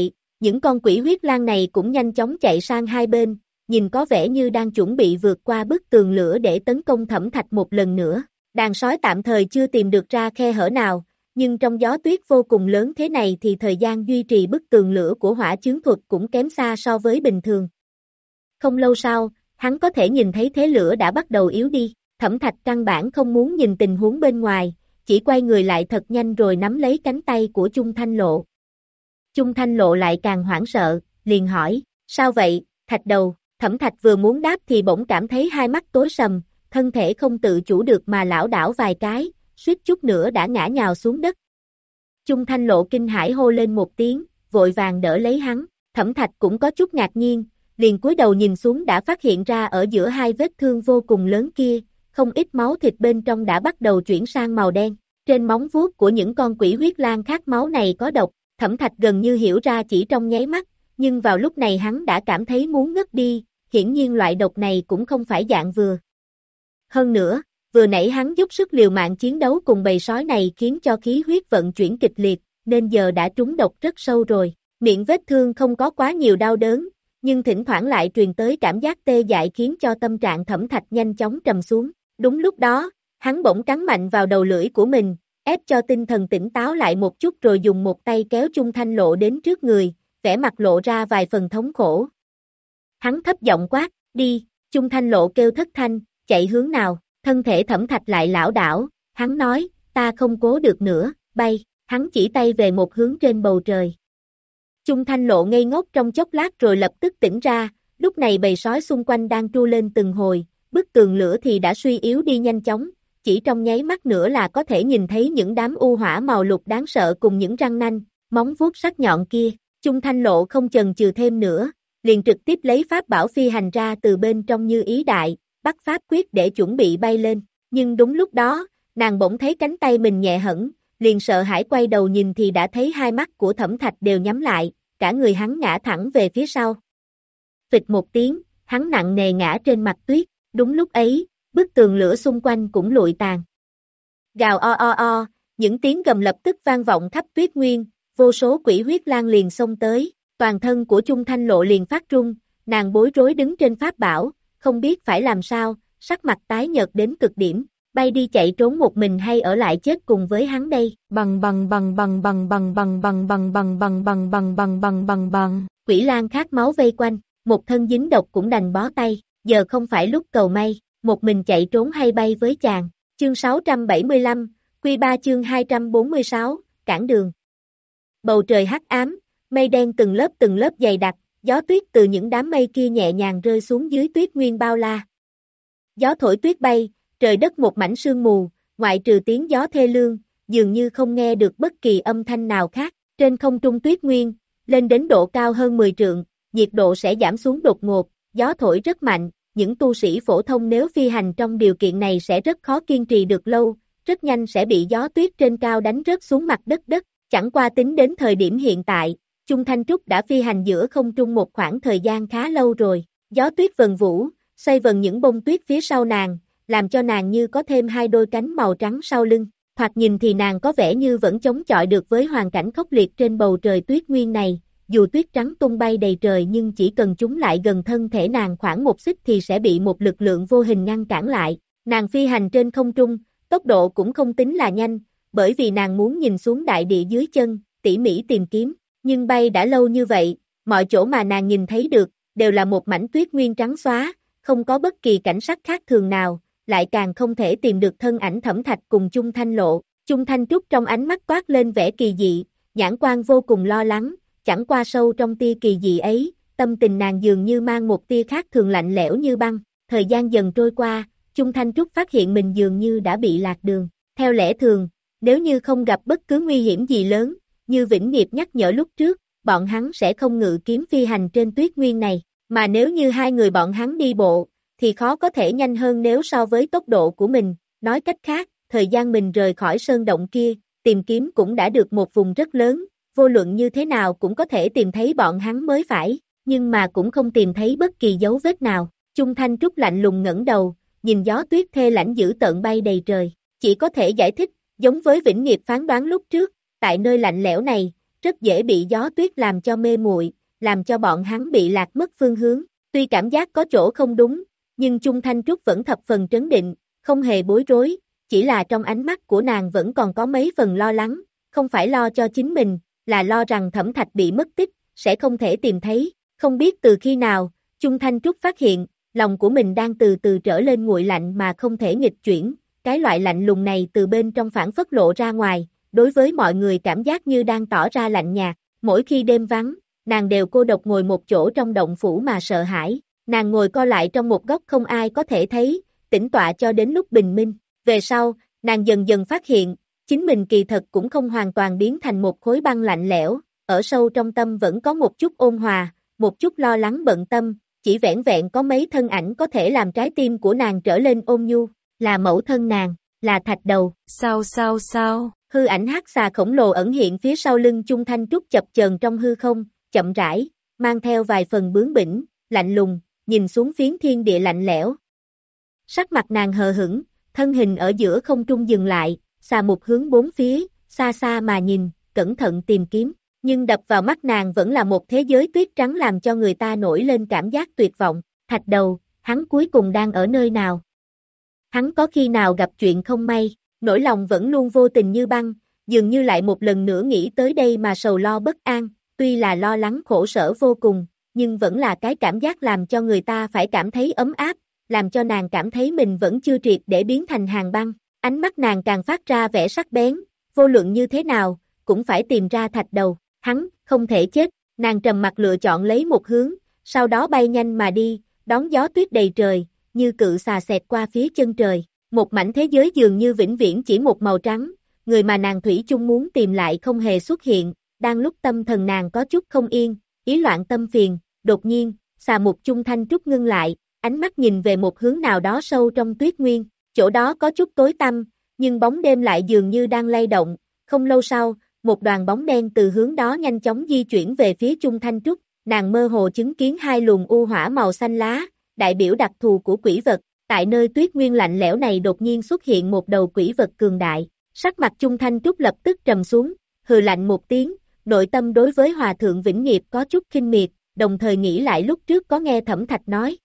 Những con quỷ huyết lang này cũng nhanh chóng chạy sang hai bên, nhìn có vẻ như đang chuẩn bị vượt qua bức tường lửa để tấn công Thẩm Thạch một lần nữa. Đàn sói tạm thời chưa tìm được ra khe hở nào, nhưng trong gió tuyết vô cùng lớn thế này thì thời gian duy trì bức tường lửa của hỏa chướng thuật cũng kém xa so với bình thường. Không lâu sau, hắn có thể nhìn thấy thế lửa đã bắt đầu yếu đi. Thẩm Thạch căn bản không muốn nhìn tình huống bên ngoài, chỉ quay người lại thật nhanh rồi nắm lấy cánh tay của Chung Thanh Lộ. Chung Thanh Lộ lại càng hoảng sợ, liền hỏi, sao vậy, Thạch đầu? Thẩm Thạch vừa muốn đáp thì bỗng cảm thấy hai mắt tối sầm, thân thể không tự chủ được mà lảo đảo vài cái, suýt chút nữa đã ngã nhào xuống đất. Chung Thanh Lộ kinh hãi hô lên một tiếng, vội vàng đỡ lấy hắn. Thẩm Thạch cũng có chút ngạc nhiên, liền cúi đầu nhìn xuống đã phát hiện ra ở giữa hai vết thương vô cùng lớn kia, không ít máu thịt bên trong đã bắt đầu chuyển sang màu đen. Trên móng vuốt của những con quỷ huyết lang khát máu này có độc. Thẩm Thạch gần như hiểu ra chỉ trong nháy mắt, nhưng vào lúc này hắn đã cảm thấy muốn ngất đi, hiển nhiên loại độc này cũng không phải dạng vừa. Hơn nữa, vừa nãy hắn dốc sức liều mạng chiến đấu cùng bầy sói này khiến cho khí huyết vận chuyển kịch liệt, nên giờ đã trúng độc rất sâu rồi. Miệng vết thương không có quá nhiều đau đớn, nhưng thỉnh thoảng lại truyền tới cảm giác tê dại khiến cho tâm trạng Thẩm Thạch nhanh chóng trầm xuống. Đúng lúc đó, hắn bỗng cắn mạnh vào đầu lưỡi của mình, ép cho tinh thần tỉnh táo lại một chút rồi dùng một tay kéo Chung Thanh Lộ đến trước người, vẻ mặt lộ ra vài phần thống khổ. Hắn thấp giọng quát, đi, Chung Thanh Lộ kêu thất thanh, chạy hướng nào, thân thể Thẩm Thạch lại lảo đảo, hắn nói, ta không cố được nữa, bay, hắn chỉ tay về một hướng trên bầu trời. Chung Thanh Lộ ngây ngốc trong chốc lát rồi lập tức tỉnh ra, lúc này bầy sói xung quanh đang tru lên từng hồi, bức tường lửa thì đã suy yếu đi nhanh chóng, chỉ trong nháy mắt nữa là có thể nhìn thấy những đám u hỏa màu lục đáng sợ cùng những răng nanh, móng vuốt sắc nhọn kia. Chung Thanh Lộ không chần chừ thêm nữa, liền trực tiếp lấy pháp bảo phi hành ra từ bên trong như ý đại, bắt pháp quyết để chuẩn bị bay lên, nhưng đúng lúc đó, nàng bỗng thấy cánh tay mình nhẹ hẫng, liền sợ hãi quay đầu nhìn thì đã thấy hai mắt của Thẩm Thạch đều nhắm lại, cả người hắn ngã thẳng về phía sau. Phịch một tiếng, hắn nặng nề ngã trên mặt tuyết, đúng lúc ấy, bức tường lửa xung quanh cũng lụi tàn. Gào o o o, những tiếng gầm lập tức vang vọng khắp tuyết nguyên, vô số quỷ huyết lang liền xông tới, toàn thân của Chung Thanh Lộ liền phát run, nàng bối rối đứng trên pháp bảo, không biết phải làm sao, sắc mặt tái nhợt đến cực điểm, bay đi chạy trốn một mình hay ở lại chết cùng với hắn đây. Bằng bằng bằng bằng bằng bằng bằng bằng bằng bằng bằng bằng bằng bằng bằng bằng bằng. Quỷ lang khát máu vây quanh, một thân dính độc cũng đành bó tay, giờ không phải lúc cầu may, một mình chạy trốn hay bay với chàng. Chương sáu trăm bảy mươi lăm, Quy ba chương hai trăm bốn mươi sáu, cản đường. Bầu trời hắc ám, mây đen từng lớp từng lớp dày đặc, gió tuyết từ những đám mây kia nhẹ nhàng rơi xuống dưới tuyết nguyên bao la. Gió thổi tuyết bay, trời đất một mảnh sương mù, ngoại trừ tiếng gió thê lương, dường như không nghe được bất kỳ âm thanh nào khác. Trên không trung tuyết nguyên, lên đến độ cao hơn mười trượng, nhiệt độ sẽ giảm xuống đột ngột, gió thổi rất mạnh, những tu sĩ phổ thông nếu phi hành trong điều kiện này sẽ rất khó kiên trì được lâu, rất nhanh sẽ bị gió tuyết trên cao đánh rớt xuống mặt đất đất. Chẳng qua tính đến thời điểm hiện tại, Chung Thanh Trúc đã phi hành giữa không trung một khoảng thời gian khá lâu rồi, gió tuyết vần vũ, xoay vần những bông tuyết phía sau nàng, làm cho nàng như có thêm hai đôi cánh màu trắng sau lưng, thoạt nhìn thì nàng có vẻ như vẫn chống chọi được với hoàn cảnh khốc liệt trên bầu trời tuyết nguyên này, dù tuyết trắng tung bay đầy trời nhưng chỉ cần chúng lại gần thân thể nàng khoảng một xích thì sẽ bị một lực lượng vô hình ngăn cản lại. Nàng phi hành trên không trung, tốc độ cũng không tính là nhanh, bởi vì nàng muốn nhìn xuống đại địa dưới chân, tỉ mỉ tìm kiếm, nhưng bay đã lâu như vậy, mọi chỗ mà nàng nhìn thấy được, đều là một mảnh tuyết nguyên trắng xóa, không có bất kỳ cảnh sắc khác thường nào, lại càng không thể tìm được thân ảnh Thẩm Thạch cùng Chung Thanh Lộ. Chung Thanh Trúc trong ánh mắt toát lên vẻ kỳ dị, nhãn quan vô cùng lo lắng, chẳng qua sâu trong tia kỳ dị ấy, tâm tình nàng dường như mang một tia khác thường lạnh lẽo như băng. Thời gian dần trôi qua, Chung Thanh Trúc phát hiện mình dường như đã bị lạc đường. Theo lẽ thường, nếu như không gặp bất cứ nguy hiểm gì lớn, như Vĩnh Nghiệp nhắc nhở lúc trước, bọn hắn sẽ không ngự kiếm phi hành trên tuyết nguyên này, mà nếu như hai người bọn hắn đi bộ, thì khó có thể nhanh hơn nếu so với tốc độ của mình. Nói cách khác, thời gian mình rời khỏi sơn động kia, tìm kiếm cũng đã được một vùng rất lớn, vô luận như thế nào cũng có thể tìm thấy bọn hắn mới phải, nhưng mà cũng không tìm thấy bất kỳ dấu vết nào. Chung Thanh Trúc lạnh lùng ngẩng đầu, nhìn gió tuyết thê lãnh dữ tợn bay đầy trời, chỉ có thể giải thích, giống với Vĩnh Nghiệp phán đoán lúc trước, tại nơi lạnh lẽo này, rất dễ bị gió tuyết làm cho mê muội, làm cho bọn hắn bị lạc mất phương hướng. Tuy cảm giác có chỗ không đúng, nhưng Chung Thanh Trúc vẫn thập phần trấn định, không hề bối rối, chỉ là trong ánh mắt của nàng vẫn còn có mấy phần lo lắng, không phải lo cho chính mình, là lo rằng Thẩm Thạch bị mất tích, sẽ không thể tìm thấy. Không biết từ khi nào, Chung Thanh Trúc phát hiện, lòng của mình đang từ từ trở lên nguội lạnh mà không thể nghịch chuyển, cái loại lạnh lùng này từ bên trong phản phất lộ ra ngoài, đối với mọi người cảm giác như đang tỏ ra lạnh nhạt. Mỗi khi đêm vắng, nàng đều cô độc ngồi một chỗ trong động phủ mà sợ hãi, nàng ngồi co lại trong một góc không ai có thể thấy, tĩnh tọa cho đến lúc bình minh. Về sau, nàng dần dần phát hiện, chính mình kỳ thật cũng không hoàn toàn biến thành một khối băng lạnh lẽo, ở sâu trong tâm vẫn có một chút ôn hòa, một chút lo lắng bận tâm, chỉ vẻn vẹn có mấy thân ảnh có thể làm trái tim của nàng trở lên ôn nhu, là mẫu thân nàng, là Thạch Đầu.
Sao sao sao?
Hư ảnh hắc xà khổng lồ ẩn hiện phía sau lưng Chung Thanh Trúc chập chờn trong hư không, chậm rãi, mang theo vài phần bướng bỉnh, lạnh lùng, nhìn xuống phiến thiên địa lạnh lẽo. Sắc mặt nàng hờ hững, thân hình ở giữa không trung dừng lại, xà một hướng bốn phía, xa xa mà nhìn, cẩn thận tìm kiếm, nhưng đập vào mắt nàng vẫn là một thế giới tuyết trắng làm cho người ta nổi lên cảm giác tuyệt vọng. Thạch Đầu, hắn cuối cùng đang ở nơi nào? Hắn có khi nào gặp chuyện không may? Nỗi lòng vẫn luôn vô tình như băng, dường như lại một lần nữa nghĩ tới đây mà sầu lo bất an, tuy là lo lắng khổ sở vô cùng, nhưng vẫn là cái cảm giác làm cho người ta phải cảm thấy ấm áp, làm cho nàng cảm thấy mình vẫn chưa triệt để biến thành hàng băng. Ánh mắt nàng càng phát ra vẻ sắc bén, vô luận như thế nào, cũng phải tìm ra Thạch Đầu, hắn, không thể chết, nàng trầm mặc lựa chọn lấy một hướng, sau đó bay nhanh mà đi, đón gió tuyết đầy trời, như cự xà xẹt qua phía chân trời. Một mảnh thế giới dường như vĩnh viễn chỉ một màu trắng, người mà nàng thủy chung muốn tìm lại không hề xuất hiện, đang lúc tâm thần nàng có chút không yên, ý loạn tâm phiền, đột nhiên, xà một Chung Thanh Trúc ngưng lại, ánh mắt nhìn về một hướng nào đó sâu trong tuyết nguyên, chỗ đó có chút tối tăm, nhưng bóng đêm lại dường như đang lay động, không lâu sau, một đoàn bóng đen từ hướng đó nhanh chóng di chuyển về phía Chung Thanh Trúc, nàng mơ hồ chứng kiến hai luồng u hỏa màu xanh lá, đại biểu đặc thù của quỷ vật. Tại nơi tuyết nguyên lạnh lẽo này đột nhiên xuất hiện một đầu quỷ vật cường đại, sắc mặt Chung Thanh Trúc lập tức trầm xuống, hừ lạnh một tiếng, nội tâm đối với Hòa Thượng Vĩnh Nghiệp có chút khinh miệt, đồng thời nghĩ lại lúc trước có nghe Thẩm Thạch nói.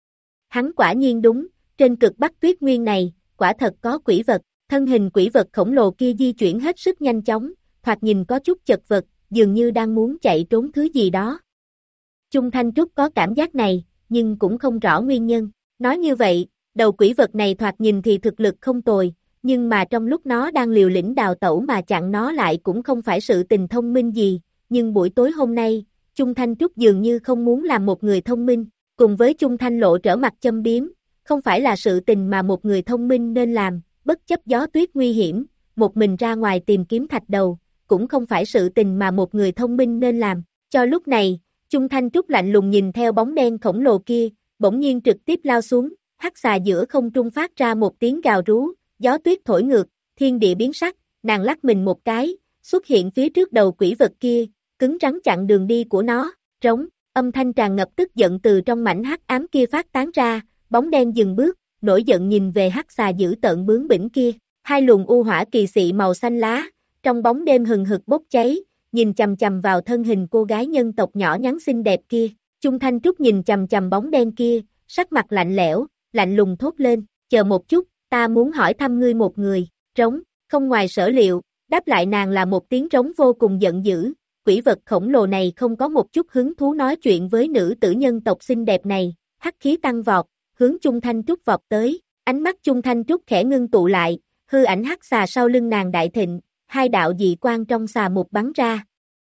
Hắn quả nhiên đúng, trên cực bắc tuyết nguyên này, quả thật có quỷ vật, thân hình quỷ vật khổng lồ kia di chuyển hết sức nhanh chóng, thoạt nhìn có chút chật vật, dường như đang muốn chạy trốn thứ gì đó. Chung Thanh Trúc có cảm giác này, nhưng cũng không rõ nguyên nhân, nói như vậy, đầu quỷ vật này thoạt nhìn thì thực lực không tồi, nhưng mà trong lúc nó đang liều lĩnh đào tẩu mà chặn nó lại cũng không phải sự tình thông minh gì, nhưng buổi tối hôm nay, Chung Thanh Trúc dường như không muốn làm một người thông minh, cùng với Chung Thanh lộ trở mặt châm biếm, không phải là sự tình mà một người thông minh nên làm, bất chấp gió tuyết nguy hiểm, một mình ra ngoài tìm kiếm Thạch Đầu, cũng không phải sự tình mà một người thông minh nên làm, cho lúc này, Chung Thanh Trúc lạnh lùng nhìn theo bóng đen khổng lồ kia, bỗng nhiên trực tiếp lao xuống. Hắc xà giữa không trung phát ra một tiếng gào rú, gió tuyết thổi ngược, thiên địa biến sắc, nàng lắc mình một cái, xuất hiện phía trước đầu quỷ vật kia, cứng rắn chặn đường đi của nó, trống, âm thanh tràn ngập tức giận từ trong mảnh hắc ám kia phát tán ra, bóng đen dừng bước, nổi giận nhìn về hắc xà dữ tợn bướng bỉnh kia, hai luồng u hỏa kỳ dị màu xanh lá, trong bóng đêm hừng hực bốc cháy, nhìn chằm chằm vào thân hình cô gái nhân tộc nhỏ nhắn xinh đẹp kia, Chung Thanh Trúc nhìn chằm chằm bóng đen kia, sắc mặt lạnh lẽo, lạnh lùng thốt lên, chờ một chút, ta muốn hỏi thăm ngươi một người, trống, không ngoài sở liệu, đáp lại nàng là một tiếng trống vô cùng giận dữ, quỷ vật khổng lồ này không có một chút hứng thú nói chuyện với nữ tử nhân tộc xinh đẹp này, hắc khí tăng vọt, hướng Chung Thanh Trúc vọt tới, ánh mắt Chung Thanh Trúc khẽ ngưng tụ lại, hư ảnh hắc xà sau lưng nàng đại thịnh, hai đạo dị quang trong xà một bắn ra.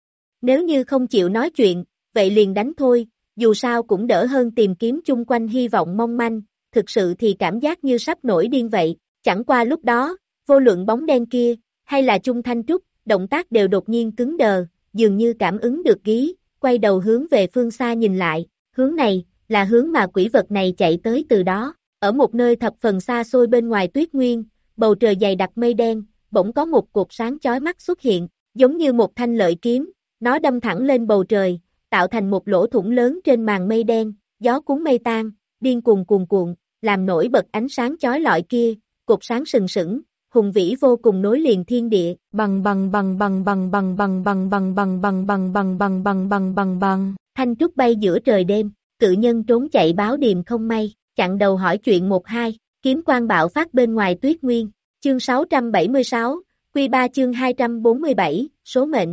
Nếu như không chịu nói chuyện, vậy liền đánh thôi, dù sao cũng đỡ hơn tìm kiếm chung quanh hy vọng mong manh, thực sự thì cảm giác như sắp nổi điên vậy, chẳng qua lúc đó, vô luận bóng đen kia, hay là Chung Thanh Trúc, động tác đều đột nhiên cứng đờ, dường như cảm ứng được gí, quay đầu hướng về phương xa nhìn lại, hướng này, là hướng mà quỷ vật này chạy tới từ đó, ở một nơi thập phần xa xôi bên ngoài tuyết nguyên, bầu trời dày đặc mây đen, bỗng có một cột sáng chói mắt xuất hiện, giống như một thanh lợi kiếm, nó đâm thẳng lên bầu trời, tạo thành một lỗ thủng lớn trên màn mây đen, gió cuốn mây tan, điên cuồng cuồn cuộn, làm nổi bật ánh sáng chói lọi kia, cột sáng sừng sững, hùng vĩ vô cùng nối liền thiên địa, bằng bằng bằng bằng bằng bằng bằng bằng bằng bằng bằng bằng bằng bằng bằng bằng bằng bằng, thanh trúc bay giữa trời đêm, cự nhân trốn chạy báo điềm không may, chặn đầu hỏi chuyện một hai, kiếm quang bạo phát bên ngoài tuyết nguyên, chương sáu trăm bảy mươi sáu, quy ba chương hai trăm bốn mươi bảy, số mệnh.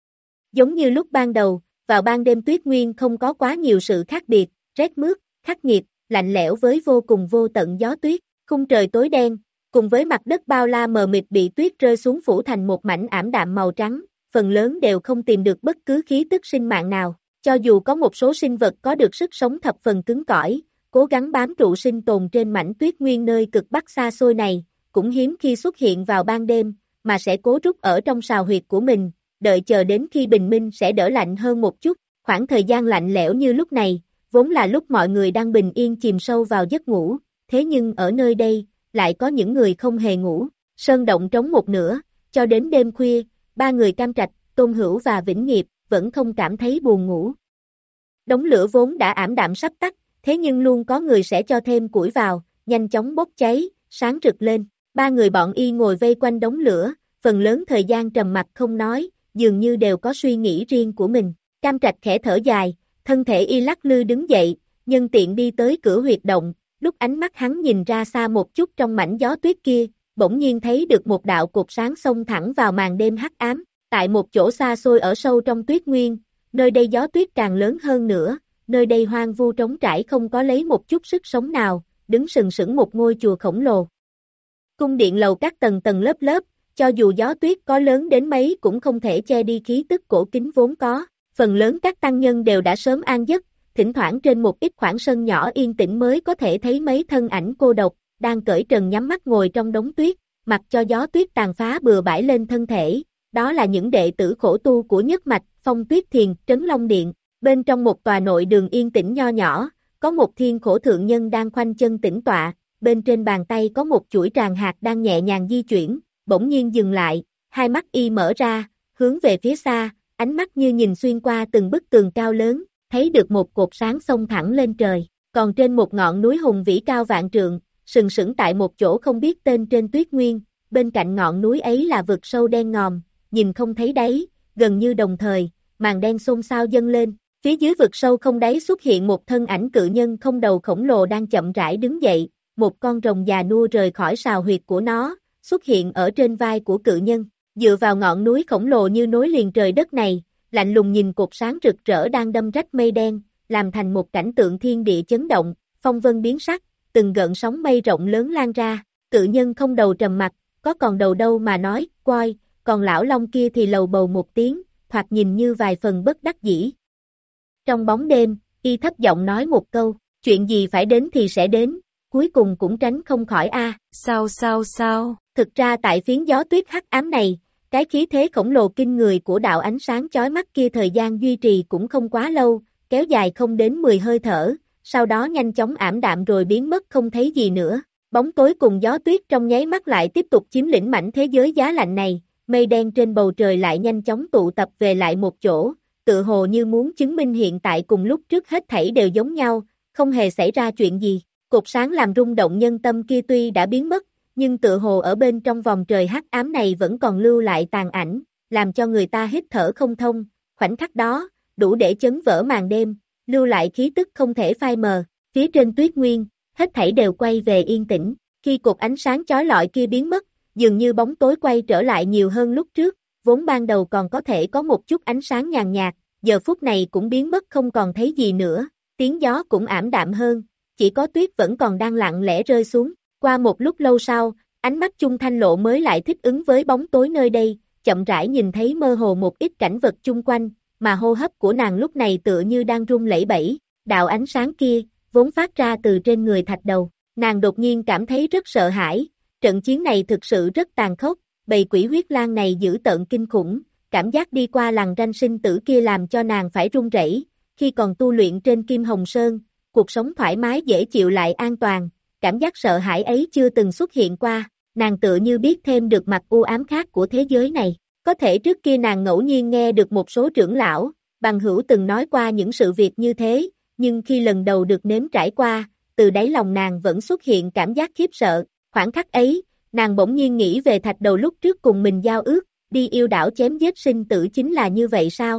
Giống như lúc ban đầu, vào ban đêm tuyết nguyên không có quá nhiều sự khác biệt, rét mướt, khắc nghiệt, lạnh lẽo với vô cùng vô tận gió tuyết, khung trời tối đen, cùng với mặt đất bao la mờ mịt bị tuyết rơi xuống phủ thành một mảnh ảm đạm màu trắng, phần lớn đều không tìm được bất cứ khí tức sinh mạng nào, cho dù có một số sinh vật có được sức sống thập phần cứng cỏi, cố gắng bám trụ sinh tồn trên mảnh tuyết nguyên nơi cực bắc xa xôi này, cũng hiếm khi xuất hiện vào ban đêm, mà sẽ cố rút ở trong sào huyệt của mình, đợi chờ đến khi bình minh sẽ đỡ lạnh hơn một chút, khoảng thời gian lạnh lẽo như lúc này, vốn là lúc mọi người đang bình yên chìm sâu vào giấc ngủ, thế nhưng ở nơi đây, lại có những người không hề ngủ, sơn động trống một nửa, cho đến đêm khuya, ba người Cam Trạch, Tôn Hữu và Vĩnh Nghiệp, vẫn không cảm thấy buồn ngủ. Đống lửa vốn đã ảm đạm sắp tắt, thế nhưng luôn có người sẽ cho thêm củi vào, nhanh chóng bốc cháy, sáng rực lên, ba người bọn y ngồi vây quanh đống lửa, phần lớn thời gian trầm mặc không nói, dường như đều có suy nghĩ riêng của mình, Cam Trạch khẽ thở dài, thân thể y lắc lư đứng dậy, nhân tiện đi tới cửa huyệt động, lúc ánh mắt hắn nhìn ra xa một chút trong mảnh gió tuyết kia, bỗng nhiên thấy được một đạo cột sáng xông thẳng vào màn đêm hắc ám, tại một chỗ xa xôi ở sâu trong tuyết nguyên, nơi đây gió tuyết càng lớn hơn nữa, nơi đây hoang vu trống trải không có lấy một chút sức sống nào, đứng sừng sững một ngôi chùa khổng lồ. Cung điện lầu các tầng tầng lớp lớp, cho dù gió tuyết có lớn đến mấy cũng không thể che đi khí tức cổ kính vốn có, phần lớn các tăng nhân đều đã sớm an giấc, thỉnh thoảng trên một ít khoảng sân nhỏ yên tĩnh mới có thể thấy mấy thân ảnh cô độc, đang cởi trần nhắm mắt ngồi trong đống tuyết, mặc cho gió tuyết tàn phá bừa bãi lên thân thể, đó là những đệ tử khổ tu của nhất mạch, Phong Tuyết Thiền, Trấn Long Điện, bên trong một tòa nội đường yên tĩnh nho nhỏ, có một thiên khổ thượng nhân đang khoanh chân tĩnh tọa, bên trên bàn tay có một chuỗi tràng hạt đang nhẹ nhàng di chuyển, bỗng nhiên dừng lại, hai mắt y mở ra, hướng về phía xa, ánh mắt như nhìn xuyên qua từng bức tường cao lớn, thấy được một cột sáng xông thẳng lên trời, còn trên một ngọn núi hùng vĩ cao vạn trượng, sừng sững tại một chỗ không biết tên trên tuyết nguyên, bên cạnh ngọn núi ấy là vực sâu đen ngòm, nhìn không thấy đáy, gần như đồng thời, màn đen xôn xao dâng lên, phía dưới vực sâu không đáy xuất hiện một thân ảnh cự nhân không đầu khổng lồ đang chậm rãi đứng dậy, một con rồng già nua rời khỏi sào huyệt của nó, xuất hiện ở trên vai của cự nhân, dựa vào ngọn núi khổng lồ như nối liền trời đất này, lạnh lùng nhìn cột sáng rực rỡ đang đâm rách mây đen, làm thành một cảnh tượng thiên địa chấn động, phong vân biến sắc, từng gợn sóng mây rộng lớn lan ra, cự nhân không đầu trầm mặt, có còn đầu đâu mà nói, coi, còn lão long kia thì lầu bầu một tiếng, thoạt nhìn như vài phần bất đắc dĩ. Trong bóng đêm, y thấp giọng nói một câu, chuyện gì phải đến thì sẽ đến, cuối cùng cũng tránh không khỏi a. À. Sao sao sao, thực ra tại phiến gió tuyết hắc ám này, cái khí thế khổng lồ kinh người của đạo ánh sáng chói mắt kia thời gian duy trì cũng không quá lâu, kéo dài không đến mười hơi thở, sau đó nhanh chóng ảm đạm rồi biến mất không thấy gì nữa. Bóng tối cùng gió tuyết trong nháy mắt lại tiếp tục chiếm lĩnh mảnh thế giới giá lạnh này, mây đen trên bầu trời lại nhanh chóng tụ tập về lại một chỗ, tự hồ như muốn chứng minh hiện tại cùng lúc trước hết thảy đều giống nhau, không hề xảy ra chuyện gì. Cột sáng làm rung động nhân tâm kia tuy đã biến mất, nhưng tự hồ ở bên trong vòng trời hắc ám này vẫn còn lưu lại tàn ảnh, làm cho người ta hít thở không thông, khoảnh khắc đó, đủ để chấn vỡ màn đêm, lưu lại khí tức không thể phai mờ, phía trên tuyết nguyên, hết thảy đều quay về yên tĩnh, khi cột ánh sáng chói lọi kia biến mất, dường như bóng tối quay trở lại nhiều hơn lúc trước, vốn ban đầu còn có thể có một chút ánh sáng nhàn nhạt, giờ phút này cũng biến mất không còn thấy gì nữa, tiếng gió cũng ảm đạm hơn, chỉ có tuyết vẫn còn đang lặng lẽ rơi xuống. Qua một lúc lâu sau, ánh mắt Chung Thanh Lộ mới lại thích ứng với bóng tối nơi đây, chậm rãi nhìn thấy mơ hồ một ít cảnh vật chung quanh, mà hô hấp của nàng lúc này tựa như đang run lẩy bẩy, đạo ánh sáng kia, vốn phát ra từ trên người thạch đầu, nàng đột nhiên cảm thấy rất sợ hãi, trận chiến này thực sự rất tàn khốc, bầy quỷ huyết lang này dữ tợn kinh khủng, cảm giác đi qua lằn ranh sinh tử kia làm cho nàng phải run rẩy. Khi còn tu luyện trên Kim Hồng Sơn, cuộc sống thoải mái dễ chịu lại an toàn, cảm giác sợ hãi ấy chưa từng xuất hiện qua, nàng tựa như biết thêm được mặt u ám khác của thế giới này. Có thể trước kia nàng ngẫu nhiên nghe được một số trưởng lão, bằng hữu từng nói qua những sự việc như thế, nhưng khi lần đầu được nếm trải qua, từ đáy lòng nàng vẫn xuất hiện cảm giác khiếp sợ, khoảnh khắc ấy, Nàng bỗng nhiên nghĩ về thạch đầu lúc trước cùng mình giao ước, đi yêu đảo chém giết sinh tử chính là như vậy sao?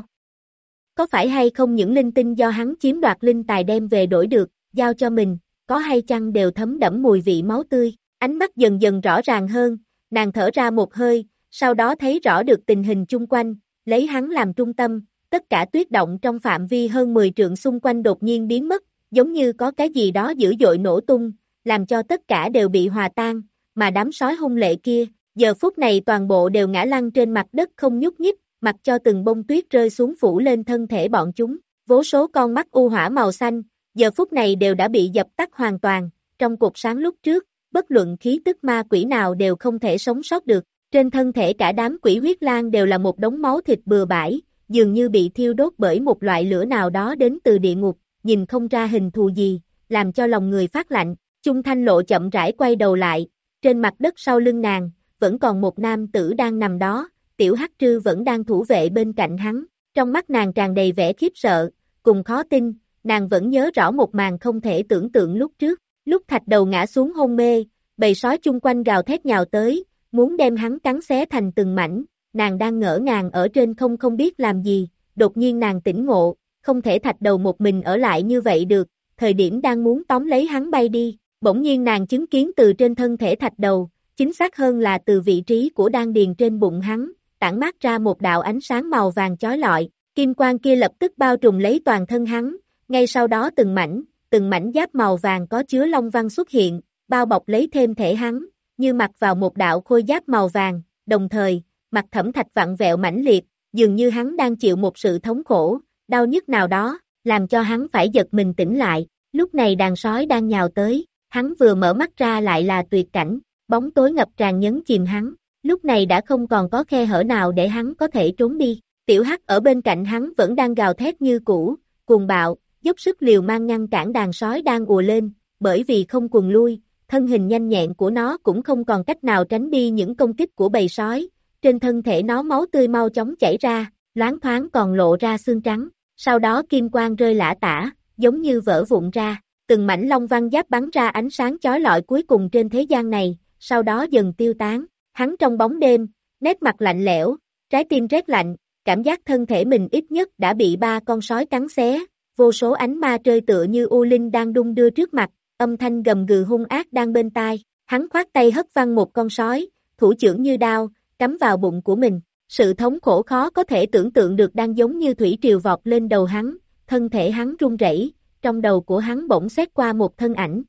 Có phải hay không những linh tinh do hắn chiếm đoạt linh tài đem về đổi được, giao cho mình, có hay chăng đều thấm đẫm mùi vị máu tươi, ánh mắt dần dần rõ ràng hơn, nàng thở ra một hơi, sau đó thấy rõ được tình hình chung quanh, lấy hắn làm trung tâm, tất cả tuyết động trong phạm vi hơn mười trượng xung quanh đột nhiên biến mất, giống như có cái gì đó dữ dội nổ tung, làm cho tất cả đều bị hòa tan, mà đám sói hung lệ kia, giờ phút này toàn bộ đều ngã lăn trên mặt đất không nhúc nhích, mặc cho từng bông tuyết rơi xuống phủ lên thân thể bọn chúng, vô số con mắt u hỏa màu xanh, giờ phút này đều đã bị dập tắt hoàn toàn, trong cột sáng lúc trước, bất luận khí tức ma quỷ nào đều không thể sống sót được, trên thân thể cả đám quỷ huyết lang đều là một đống máu thịt bừa bãi, dường như bị thiêu đốt bởi một loại lửa nào đó đến từ địa ngục, nhìn không ra hình thù gì, làm cho lòng người phát lạnh, Chung Thanh Lộ chậm rãi quay đầu lại, trên mặt đất sau lưng nàng, vẫn còn một nam tử đang nằm đó, tiểu hắc trư vẫn đang thủ vệ bên cạnh hắn, trong mắt nàng tràn đầy vẻ khiếp sợ, cùng khó tin, nàng vẫn nhớ rõ một màn không thể tưởng tượng lúc trước, lúc thạch đầu ngã xuống hôn mê, bầy sói chung quanh gào thét nhào tới, muốn đem hắn cắn xé thành từng mảnh, nàng đang ngỡ ngàng ở trên không không biết làm gì, đột nhiên nàng tỉnh ngộ, không thể thạch đầu một mình ở lại như vậy được, thời điểm đang muốn tóm lấy hắn bay đi, bỗng nhiên nàng chứng kiến từ trên thân thể thạch đầu, chính xác hơn là từ vị trí của đan điền trên bụng hắn, tản mát ra một đạo ánh sáng màu vàng chói lọi, kim quang kia lập tức bao trùm lấy toàn thân hắn, ngay sau đó từng mảnh, từng mảnh giáp màu vàng có chứa long văn xuất hiện, bao bọc lấy thêm thể hắn, như mặc vào một đạo khôi giáp màu vàng, đồng thời, mặt Thẩm Thạch vặn vẹo mãnh liệt, dường như hắn đang chịu một sự thống khổ, đau nhức nào đó, làm cho hắn phải giật mình tỉnh lại, lúc này đàn sói đang nhào tới, hắn vừa mở mắt ra lại là tuyệt cảnh, bóng tối ngập tràn nhấn chìm hắn, lúc này đã không còn có khe hở nào để hắn có thể trốn đi, tiểu hắc ở bên cạnh hắn vẫn đang gào thét như cũ, cuồng bạo, dốc sức liều mang ngăn cản đàn sói đang ùa lên, bởi vì không quần lui, thân hình nhanh nhẹn của nó cũng không còn cách nào tránh đi những công kích của bầy sói, trên thân thể nó máu tươi mau chóng chảy ra, loáng thoáng còn lộ ra xương trắng, sau đó kim quang rơi lả tả, giống như vỡ vụn ra, từng mảnh long văn giáp bắn ra ánh sáng chói lọi cuối cùng trên thế gian này, sau đó dần tiêu tán, hắn trong bóng đêm, nét mặt lạnh lẽo, trái tim rét lạnh, cảm giác thân thể mình ít nhất đã bị ba con sói cắn xé, vô số ánh ma chơi tựa như u linh đang đung đưa trước mặt, âm thanh gầm gừ hung ác đang bên tai, hắn khoát tay hất văng một con sói, thủ chưởng như đao, cắm vào bụng của mình, sự thống khổ khó có thể tưởng tượng được đang giống như thủy triều vọt lên đầu hắn, thân thể hắn run rẩy, trong đầu của hắn bỗng xét qua một thân ảnh.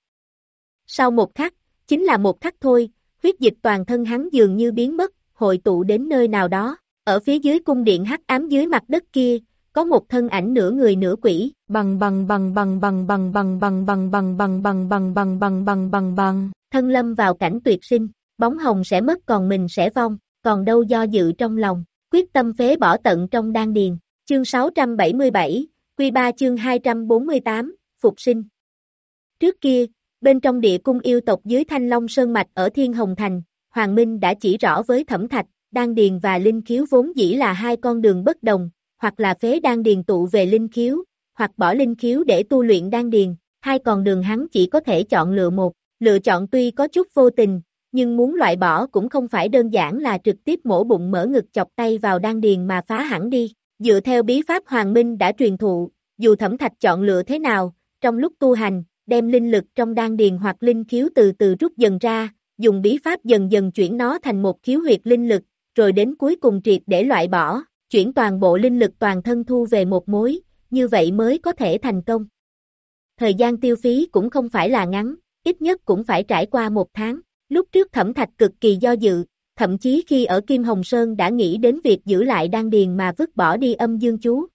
Sau một khắc, chính là một khắc thôi, huyết dịch toàn thân hắn dường như biến mất, hội tụ đến nơi nào đó, ở phía dưới cung điện hắc ám dưới mặt đất kia, có một thân ảnh nửa người nửa quỷ, bằng bằng bằng bằng bằng bằng bằng bằng bằng bằng bằng bằng bằng bằng bằng bằng bằng bằng, thân lâm vào cảnh tuyệt sinh, bóng hồng sẽ mất còn mình sẽ vong, còn đâu do dự trong lòng, quyết tâm phế bỏ tận trong đan điền. Chương sáu trăm bảy mươi bảy, Quy ba chương hai trăm bốn mươi tám, Phục sinh. Trước kia, bên trong địa cung yêu tộc dưới Thanh Long Sơn Mạch ở Thiên Hồng Thành, Hoàng Minh đã chỉ rõ với Thẩm Thạch, đan điền và linh khiếu vốn dĩ là hai con đường bất đồng, hoặc là phế đan điền tụ về linh khiếu, hoặc bỏ linh khiếu để tu luyện đan điền, hai con đường hắn chỉ có thể chọn lựa một, lựa chọn tuy có chút vô tình, nhưng muốn loại bỏ cũng không phải đơn giản là trực tiếp mổ bụng mở ngực chọc tay vào đan điền mà phá hẳn đi, dựa theo bí pháp Hoàng Minh đã truyền thụ, dù Thẩm Thạch chọn lựa thế nào, trong lúc tu hành, đem linh lực trong đan điền hoặc linh khiếu từ từ rút dần ra, dùng bí pháp dần dần chuyển nó thành một khiếu huyệt linh lực, rồi đến cuối cùng triệt để loại bỏ, chuyển toàn bộ linh lực toàn thân thu về một mối, như vậy mới có thể thành công. Thời gian tiêu phí cũng không phải là ngắn, ít nhất cũng phải trải qua một tháng. Lúc trước Thẩm Thạch cực kỳ do dự, thậm chí khi ở Kim Hồng Sơn đã nghĩ đến việc giữ lại đan điền mà vứt bỏ đi âm dương chú.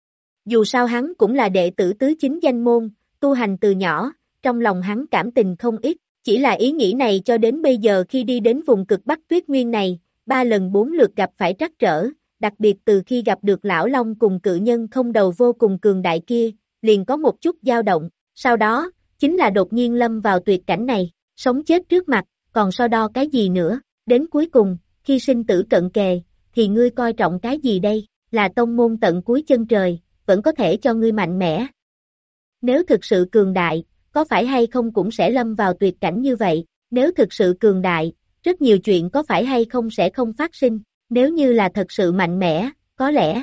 Dù sao hắn cũng là đệ tử tứ chính danh môn, tu hành từ nhỏ, trong lòng hắn cảm tình không ít, chỉ là ý nghĩ này cho đến bây giờ khi đi đến vùng cực Bắc Tuyết Nguyên này, ba lần bốn lượt gặp phải trắc trở, đặc biệt từ khi gặp được Lão Long cùng cự nhân không đầu vô cùng cường đại kia, liền có một chút dao động, sau đó, chính là đột nhiên lâm vào tuyệt cảnh này, sống chết trước mặt, còn so đo cái gì nữa, đến cuối cùng, khi sinh tử cận kề, thì ngươi coi trọng cái gì đây, là tông môn tận cuối chân trời, vẫn có thể cho ngươi mạnh mẽ. Nếu thực sự cường đại, có phải hay không cũng sẽ lâm vào tuyệt cảnh như vậy, nếu thực sự cường đại, rất nhiều chuyện có phải hay không sẽ không phát sinh, nếu như là thật sự mạnh mẽ, có lẽ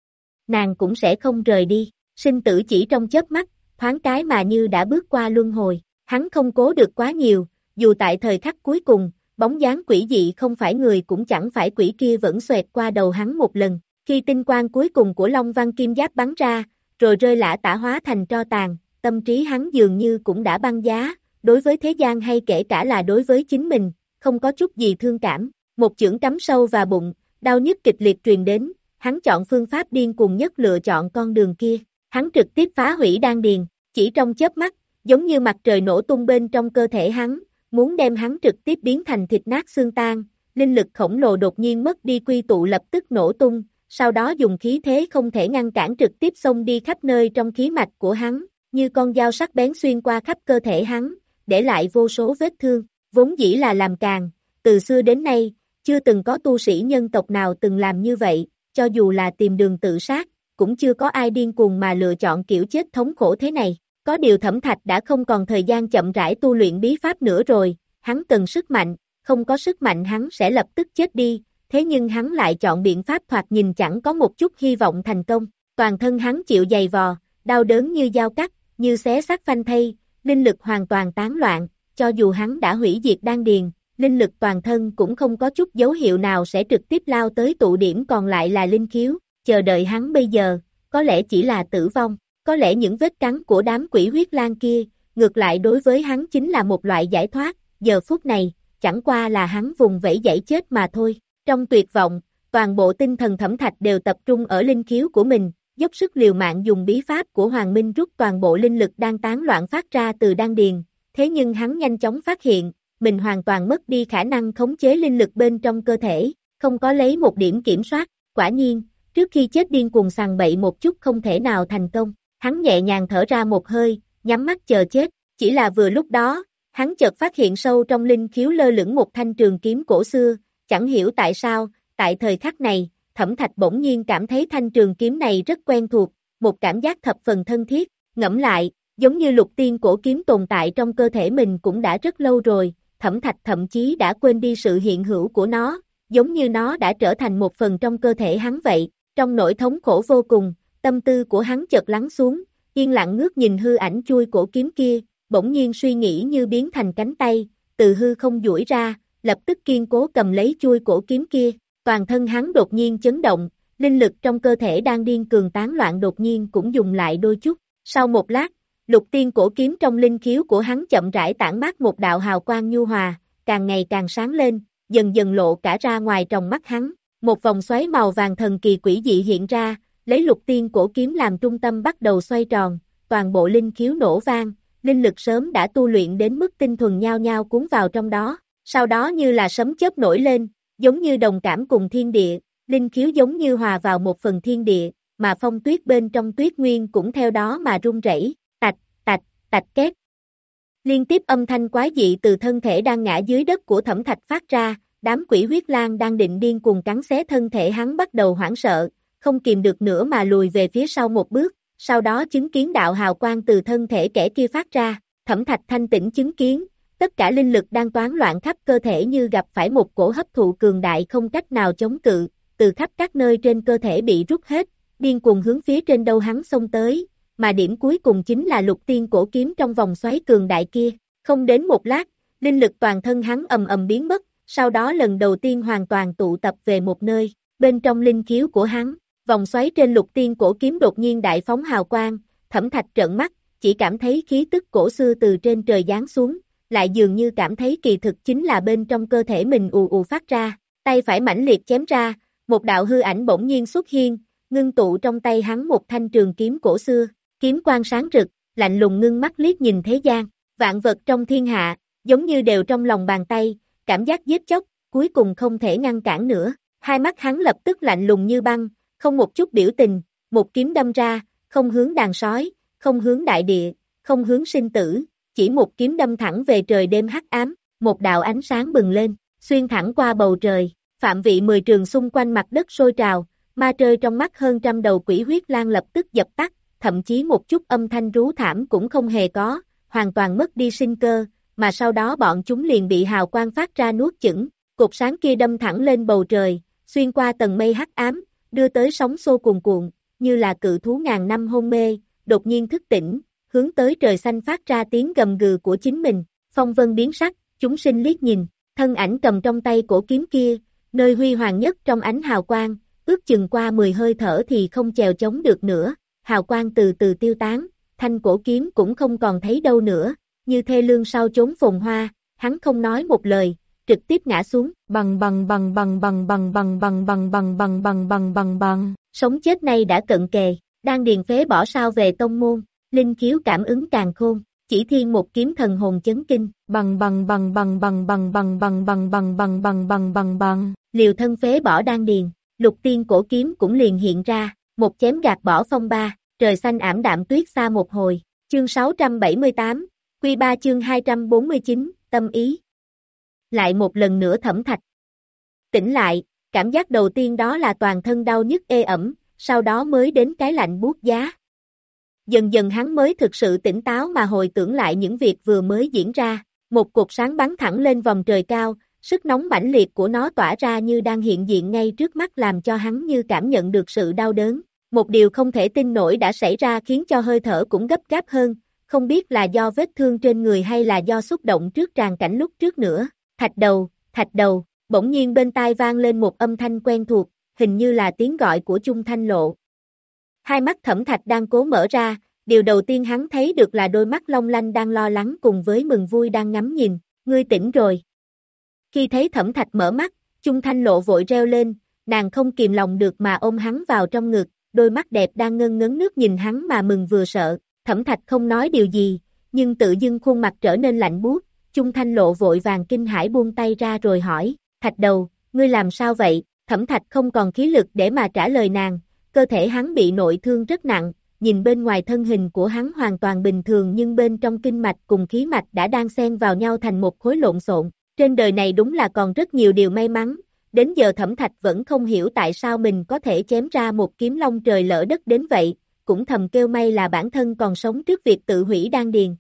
nàng cũng sẽ không rời đi, sinh tử chỉ trong chớp mắt, thoáng cái mà như đã bước qua luân hồi, hắn không cố được quá nhiều, dù tại thời khắc cuối cùng, bóng dáng quỷ dị không phải người cũng chẳng phải quỷ kia vẫn xoẹt qua đầu hắn một lần, khi tinh quang cuối cùng của Long Văn Kim Giáp bắn ra, rồi rơi lả tả hóa thành tro tàn, tâm trí hắn dường như cũng đã băng giá, đối với thế gian hay kể cả là đối với chính mình, không có chút gì thương cảm, một chưởng cắm sâu vào bụng, đau nhức kịch liệt truyền đến, hắn chọn phương pháp điên cuồng nhất lựa chọn con đường kia, hắn trực tiếp phá hủy đan điền, chỉ trong chớp mắt, giống như mặt trời nổ tung bên trong cơ thể hắn, muốn đem hắn trực tiếp biến thành thịt nát xương tan, linh lực khổng lồ đột nhiên mất đi quy tụ lập tức nổ tung, sau đó dùng khí thế không thể ngăn cản trực tiếp xông đi khắp nơi trong khí mạch của hắn, như con dao sắc bén xuyên qua khắp cơ thể hắn, để lại vô số vết thương, vốn dĩ là làm càng, từ xưa đến nay, chưa từng có tu sĩ nhân tộc nào từng làm như vậy, cho dù là tìm đường tự sát, cũng chưa có ai điên cuồng mà lựa chọn kiểu chết thống khổ thế này. Có điều Thẩm Thạch đã không còn thời gian chậm rãi tu luyện bí pháp nữa rồi, hắn cần sức mạnh, không có sức mạnh hắn sẽ lập tức chết đi, thế nhưng hắn lại chọn biện pháp thoạt nhìn chẳng có một chút hy vọng thành công, toàn thân hắn chịu dày vò, đau đớn như dao cắt, như xé xác phanh thây, linh lực hoàn toàn tán loạn, cho dù hắn đã hủy diệt đan điền, linh lực toàn thân cũng không có chút dấu hiệu nào sẽ trực tiếp lao tới tụ điểm còn lại là linh khiếu, chờ đợi hắn bây giờ, có lẽ chỉ là tử vong. Có lẽ những vết cắn của đám quỷ huyết lang kia, ngược lại đối với hắn chính là một loại giải thoát, giờ phút này, chẳng qua là hắn vùng vẫy dãy chết mà thôi. Trong tuyệt vọng, toàn bộ tinh thần Thẩm Thạch đều tập trung ở linh khiếu của mình, dốc sức liều mạng dùng bí pháp của Hoàng Minh rút toàn bộ linh lực đang tán loạn phát ra từ đan điền, thế nhưng hắn nhanh chóng phát hiện, mình hoàn toàn mất đi khả năng khống chế linh lực bên trong cơ thể, không có lấy một điểm kiểm soát, quả nhiên, trước khi chết điên cuồng sằng bậy một chút không thể nào thành công. Hắn nhẹ nhàng thở ra một hơi, nhắm mắt chờ chết, chỉ là vừa lúc đó, hắn chợt phát hiện sâu trong linh khiếu lơ lửng một thanh trường kiếm cổ xưa, chẳng hiểu tại sao, tại thời khắc này, Thẩm Thạch bỗng nhiên cảm thấy thanh trường kiếm này rất quen thuộc, một cảm giác thập phần thân thiết, ngẫm lại, giống như lục tiên cổ kiếm tồn tại trong cơ thể mình cũng đã rất lâu rồi, Thẩm Thạch thậm chí đã quên đi sự hiện hữu của nó, giống như nó đã trở thành một phần trong cơ thể hắn vậy, trong nỗi thống khổ vô cùng. Tâm tư của hắn chợt lắng xuống, yên lặng ngước nhìn hư ảnh chui cổ kiếm kia, bỗng nhiên suy nghĩ như biến thành cánh tay, từ hư không duỗi ra, lập tức kiên cố cầm lấy chui cổ kiếm kia, toàn thân hắn đột nhiên chấn động, linh lực trong cơ thể đang điên cường tán loạn đột nhiên cũng dùng lại đôi chút, sau một lát, lục tiên cổ kiếm trong linh khiếu của hắn chậm rãi tản mát một đạo hào quang nhu hòa, càng ngày càng sáng lên, dần dần lộ cả ra ngoài trong mắt hắn, một vòng xoáy màu vàng thần kỳ quỷ dị hiện ra, lấy lục tiên cổ kiếm làm trung tâm bắt đầu xoay tròn, toàn bộ linh khiếu nổ vang, linh lực sớm đã tu luyện đến mức tinh thuần nhao nhao cuốn vào trong đó, sau đó như là sấm chớp nổi lên, giống như đồng cảm cùng thiên địa, linh khiếu giống như hòa vào một phần thiên địa, mà phong tuyết bên trong tuyết nguyên cũng theo đó mà rung rẩy, tạch, tạch, tạch két. Liên tiếp âm thanh quái dị từ thân thể đang ngã dưới đất của Thẩm Thạch phát ra, đám quỷ huyết lang đang định điên cuồng cắn xé thân thể hắn bắt đầu hoảng sợ, không kìm được nữa mà lùi về phía sau một bước, sau đó chứng kiến đạo hào quang từ thân thể kẻ kia phát ra, Thẩm Thạch thanh tĩnh chứng kiến, tất cả linh lực đang toán loạn khắp cơ thể như gặp phải một cổ hấp thụ cường đại không cách nào chống cự, từ khắp các nơi trên cơ thể bị rút hết, điên cuồng hướng phía trên đầu hắn xông tới, mà điểm cuối cùng chính là lục tiên cổ kiếm trong vòng xoáy cường đại kia, không đến một lát, linh lực toàn thân hắn ầm ầm biến mất, sau đó lần đầu tiên hoàn toàn tụ tập về một nơi, bên trong linh khiếu của hắn. Vòng xoáy trên lục tiên cổ kiếm đột nhiên đại phóng hào quang, Thẩm Thạch trợn mắt, chỉ cảm thấy khí tức cổ xưa từ trên trời giáng xuống, lại dường như cảm thấy kỳ thực chính là bên trong cơ thể mình ù ù phát ra, tay phải mãnh liệt chém ra, một đạo hư ảnh bỗng nhiên xuất hiện, ngưng tụ trong tay hắn một thanh trường kiếm cổ xưa, kiếm quang sáng rực, lạnh lùng ngưng mắt liếc nhìn thế gian, vạn vật trong thiên hạ, giống như đều trong lòng bàn tay, cảm giác giết chóc, cuối cùng không thể ngăn cản nữa, hai mắt hắn lập tức lạnh lùng như băng, không một chút biểu tình, một kiếm đâm ra, không hướng đàn sói, không hướng đại địa, không hướng sinh tử, chỉ một kiếm đâm thẳng về trời đêm hắc ám, một đạo ánh sáng bừng lên, xuyên thẳng qua bầu trời, phạm vị mười trường xung quanh mặt đất sôi trào, ma trơi trong mắt hơn trăm đầu quỷ huyết lang lập tức dập tắt, thậm chí một chút âm thanh rú thảm cũng không hề có, hoàn toàn mất đi sinh cơ, mà sau đó bọn chúng liền bị hào quang phát ra nuốt chửng, cột sáng kia đâm thẳng lên bầu trời, xuyên qua tầng mây hắc ám, đưa tới sóng xô cuồn cuộn, như là cự thú ngàn năm hôn mê, đột nhiên thức tỉnh, hướng tới trời xanh phát ra tiếng gầm gừ của chính mình, phong vân biến sắc, chúng sinh liếc nhìn, thân ảnh cầm trong tay cổ kiếm kia, nơi huy hoàng nhất trong ánh hào quang, ước chừng qua mười hơi thở thì không chèo chống được nữa, hào quang từ từ tiêu tán, thanh cổ kiếm cũng không còn thấy đâu nữa, như thê lương sau chốn phồn hoa, hắn không nói một lời, trực tiếp ngã xuống, bằng bằng bằng bằng bằng bằng bằng bằng bằng bằng bằng bằng bằng bằng bằng, sống chết nay đã cận kề, đang điền phế bỏ sao về tông môn, linh khiếu cảm ứng càng khôn, chỉ thiên một kiếm thần hồn chấn kinh, bằng bằng bằng bằng bằng bằng bằng bằng bằng bằng bằng bằng bằng bằng bằng, liều thân phế bỏ đang điền, lục tiên cổ kiếm cũng liền hiện ra, một chém gạt bỏ phong ba, trời xanh ảm đạm tuyết xa một hồi, chương sáu trăm bảy mươi tám, quy ba chương hai trăm bốn mươi chín, tâm ý. Lại một lần nữa Thẩm Thạch tỉnh lại, cảm giác đầu tiên đó là toàn thân đau nhức ê ẩm, sau đó mới đến cái lạnh buốt giá. Dần dần hắn mới thực sự tỉnh táo mà hồi tưởng lại những việc vừa mới diễn ra, một cột sáng bắn thẳng lên vòng trời cao, sức nóng mãnh liệt của nó tỏa ra như đang hiện diện ngay trước mắt làm cho hắn như cảm nhận được sự đau đớn. Một điều không thể tin nổi đã xảy ra khiến cho hơi thở cũng gấp gáp hơn, không biết là do vết thương trên người hay là do xúc động trước tràng cảnh lúc trước nữa. Thạch đầu, thạch đầu, bỗng nhiên bên tai vang lên một âm thanh quen thuộc, hình như là tiếng gọi của Chung Thanh Lộ. Hai mắt Thẩm Thạch đang cố mở ra, điều đầu tiên hắn thấy được là đôi mắt long lanh đang lo lắng cùng với mừng vui đang ngắm nhìn, ngươi tỉnh rồi. Khi thấy Thẩm Thạch mở mắt, Chung Thanh Lộ vội reo lên, nàng không kìm lòng được mà ôm hắn vào trong ngực, đôi mắt đẹp đang ngân ngấn nước nhìn hắn mà mừng vừa sợ. Thẩm Thạch không nói điều gì, nhưng tự dưng khuôn mặt trở nên lạnh buốt. Chung Thanh Lộ vội vàng kinh hãi buông tay ra rồi hỏi, Thạch đầu, ngươi làm sao vậy? Thẩm Thạch không còn khí lực để mà trả lời nàng, cơ thể hắn bị nội thương rất nặng, nhìn bên ngoài thân hình của hắn hoàn toàn bình thường nhưng bên trong kinh mạch cùng khí mạch đã đan xen vào nhau thành một khối lộn xộn. Trên đời này đúng là còn rất nhiều điều may mắn, đến giờ Thẩm Thạch vẫn không hiểu tại sao mình có thể chém ra một kiếm long trời lỡ đất đến vậy, cũng thầm kêu may là bản thân còn sống trước việc tự hủy đan điền.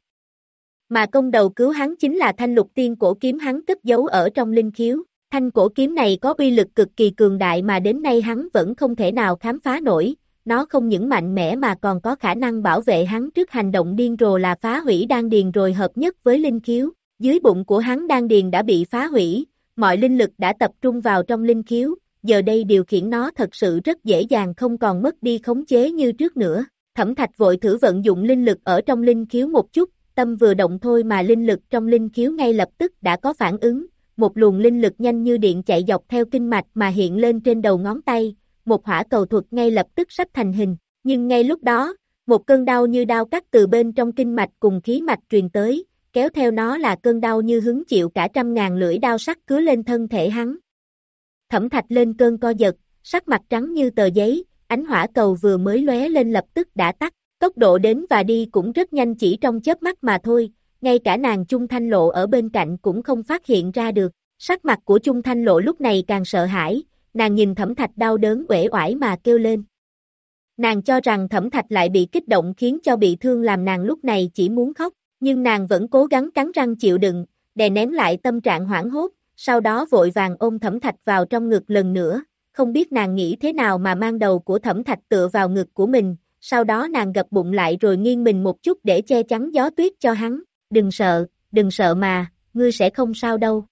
Mà công đầu cứu hắn chính là thanh lục tiên cổ kiếm hắn cất giấu ở trong linh khiếu. Thanh cổ kiếm này có uy lực cực kỳ cường đại mà đến nay hắn vẫn không thể nào khám phá nổi, nó không những mạnh mẽ mà còn có khả năng bảo vệ hắn trước hành động điên rồ là phá hủy đan điền rồi hợp nhất với linh khiếu. Dưới bụng của hắn đan điền đã bị phá hủy, mọi linh lực đã tập trung vào trong linh khiếu, giờ đây điều khiển nó thật sự rất dễ dàng không còn mất đi khống chế như trước nữa. Thẩm Thạch vội thử vận dụng linh lực ở trong linh khiếu một chút, tâm vừa động thôi mà linh lực trong linh khiếu ngay lập tức đã có phản ứng, một luồng linh lực nhanh như điện chạy dọc theo kinh mạch mà hiện lên trên đầu ngón tay, một hỏa cầu thuật ngay lập tức sắp thành hình, nhưng ngay lúc đó, một cơn đau như đao cắt từ bên trong kinh mạch cùng khí mạch truyền tới, kéo theo nó là cơn đau như hứng chịu cả trăm ngàn lưỡi đao sắc cứa lên thân thể hắn. Thẩm Thạch lên cơn co giật, sắc mặt trắng như tờ giấy, ánh hỏa cầu vừa mới lóe lên lập tức đã tắt, tốc độ đến và đi cũng rất nhanh chỉ trong chớp mắt mà thôi, ngay cả nàng Chung Thanh Lộ ở bên cạnh cũng không phát hiện ra được. Sắc mặt của Chung Thanh Lộ lúc này càng sợ hãi, nàng nhìn Thẩm Thạch đau đớn uể oải mà kêu lên. Nàng cho rằng Thẩm Thạch lại bị kích động khiến cho bị thương làm nàng lúc này chỉ muốn khóc, nhưng nàng vẫn cố gắng cắn răng chịu đựng, đè nén lại tâm trạng hoảng hốt, sau đó vội vàng ôm Thẩm Thạch vào trong ngực lần nữa, không biết nàng nghĩ thế nào mà mang đầu của Thẩm Thạch tựa vào ngực của mình, sau đó nàng gập bụng lại rồi nghiêng mình một chút để che chắn gió tuyết cho hắn, đừng sợ, đừng sợ mà, ngươi sẽ không sao đâu.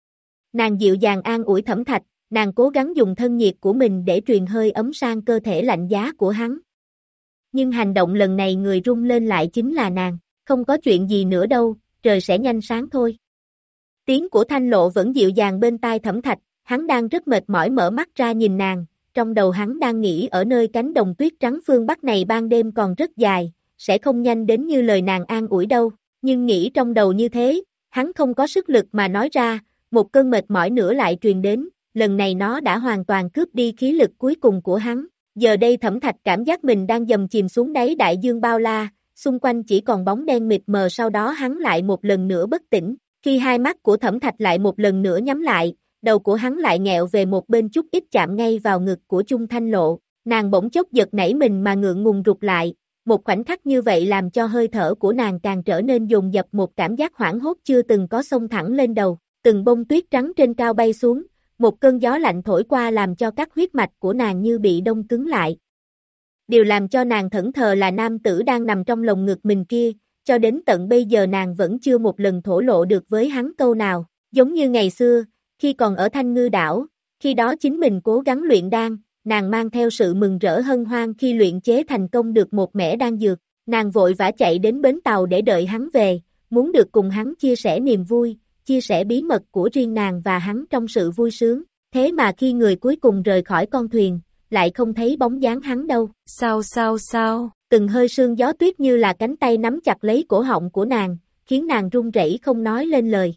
Nàng dịu dàng an ủi Thẩm Thạch, nàng cố gắng dùng thân nhiệt của mình để truyền hơi ấm sang cơ thể lạnh giá của hắn. Nhưng hành động lần này người rung lên lại chính là nàng, không có chuyện gì nữa đâu, trời sẽ nhanh sáng thôi. Tiếng của Thanh Lộ vẫn dịu dàng bên tai Thẩm Thạch, hắn đang rất mệt mỏi mở mắt ra nhìn nàng, trong đầu hắn đang nghĩ ở nơi cánh đồng tuyết trắng phương Bắc này ban đêm còn rất dài, sẽ không nhanh đến như lời nàng an ủi đâu, nhưng nghĩ trong đầu như thế, hắn không có sức lực mà nói ra, một cơn mệt mỏi nữa lại truyền đến, lần này nó đã hoàn toàn cướp đi khí lực cuối cùng của hắn, giờ đây Thẩm Thạch cảm giác mình đang dầm chìm xuống đáy đại dương bao la, xung quanh chỉ còn bóng đen mịt mờ sau đó hắn lại một lần nữa bất tỉnh, khi hai mắt của Thẩm Thạch lại một lần nữa nhắm lại, đầu của hắn lại nghẹo về một bên chút ít chạm ngay vào ngực của Chung Thanh Lộ, nàng bỗng chốc giật nảy mình mà ngượng ngùng rụt lại, một khoảnh khắc như vậy làm cho hơi thở của nàng càng trở nên dồn dập, một cảm giác hoảng hốt chưa từng có xông thẳng lên đầu, từng bông tuyết trắng trên cao bay xuống, một cơn gió lạnh thổi qua làm cho các huyết mạch của nàng như bị đông cứng lại. Điều làm cho nàng thẫn thờ là nam tử đang nằm trong lồng ngực mình kia, cho đến tận bây giờ nàng vẫn chưa một lần thổ lộ được với hắn câu nào, giống như ngày xưa, khi còn ở Thanh Ngư đảo, khi đó chính mình cố gắng luyện đan, nàng mang theo sự mừng rỡ hân hoan khi luyện chế thành công được một mẻ đan dược, nàng vội vã chạy đến bến tàu để đợi hắn về, muốn được cùng hắn chia sẻ niềm vui, chia sẻ bí mật của riêng nàng và hắn trong sự vui sướng, thế mà khi người cuối cùng rời khỏi con thuyền, lại không thấy bóng dáng hắn đâu.
Sao sao sao?
Từng hơi sương gió tuyết như là cánh tay nắm chặt lấy cổ họng của nàng, khiến nàng run rẩy không nói lên lời.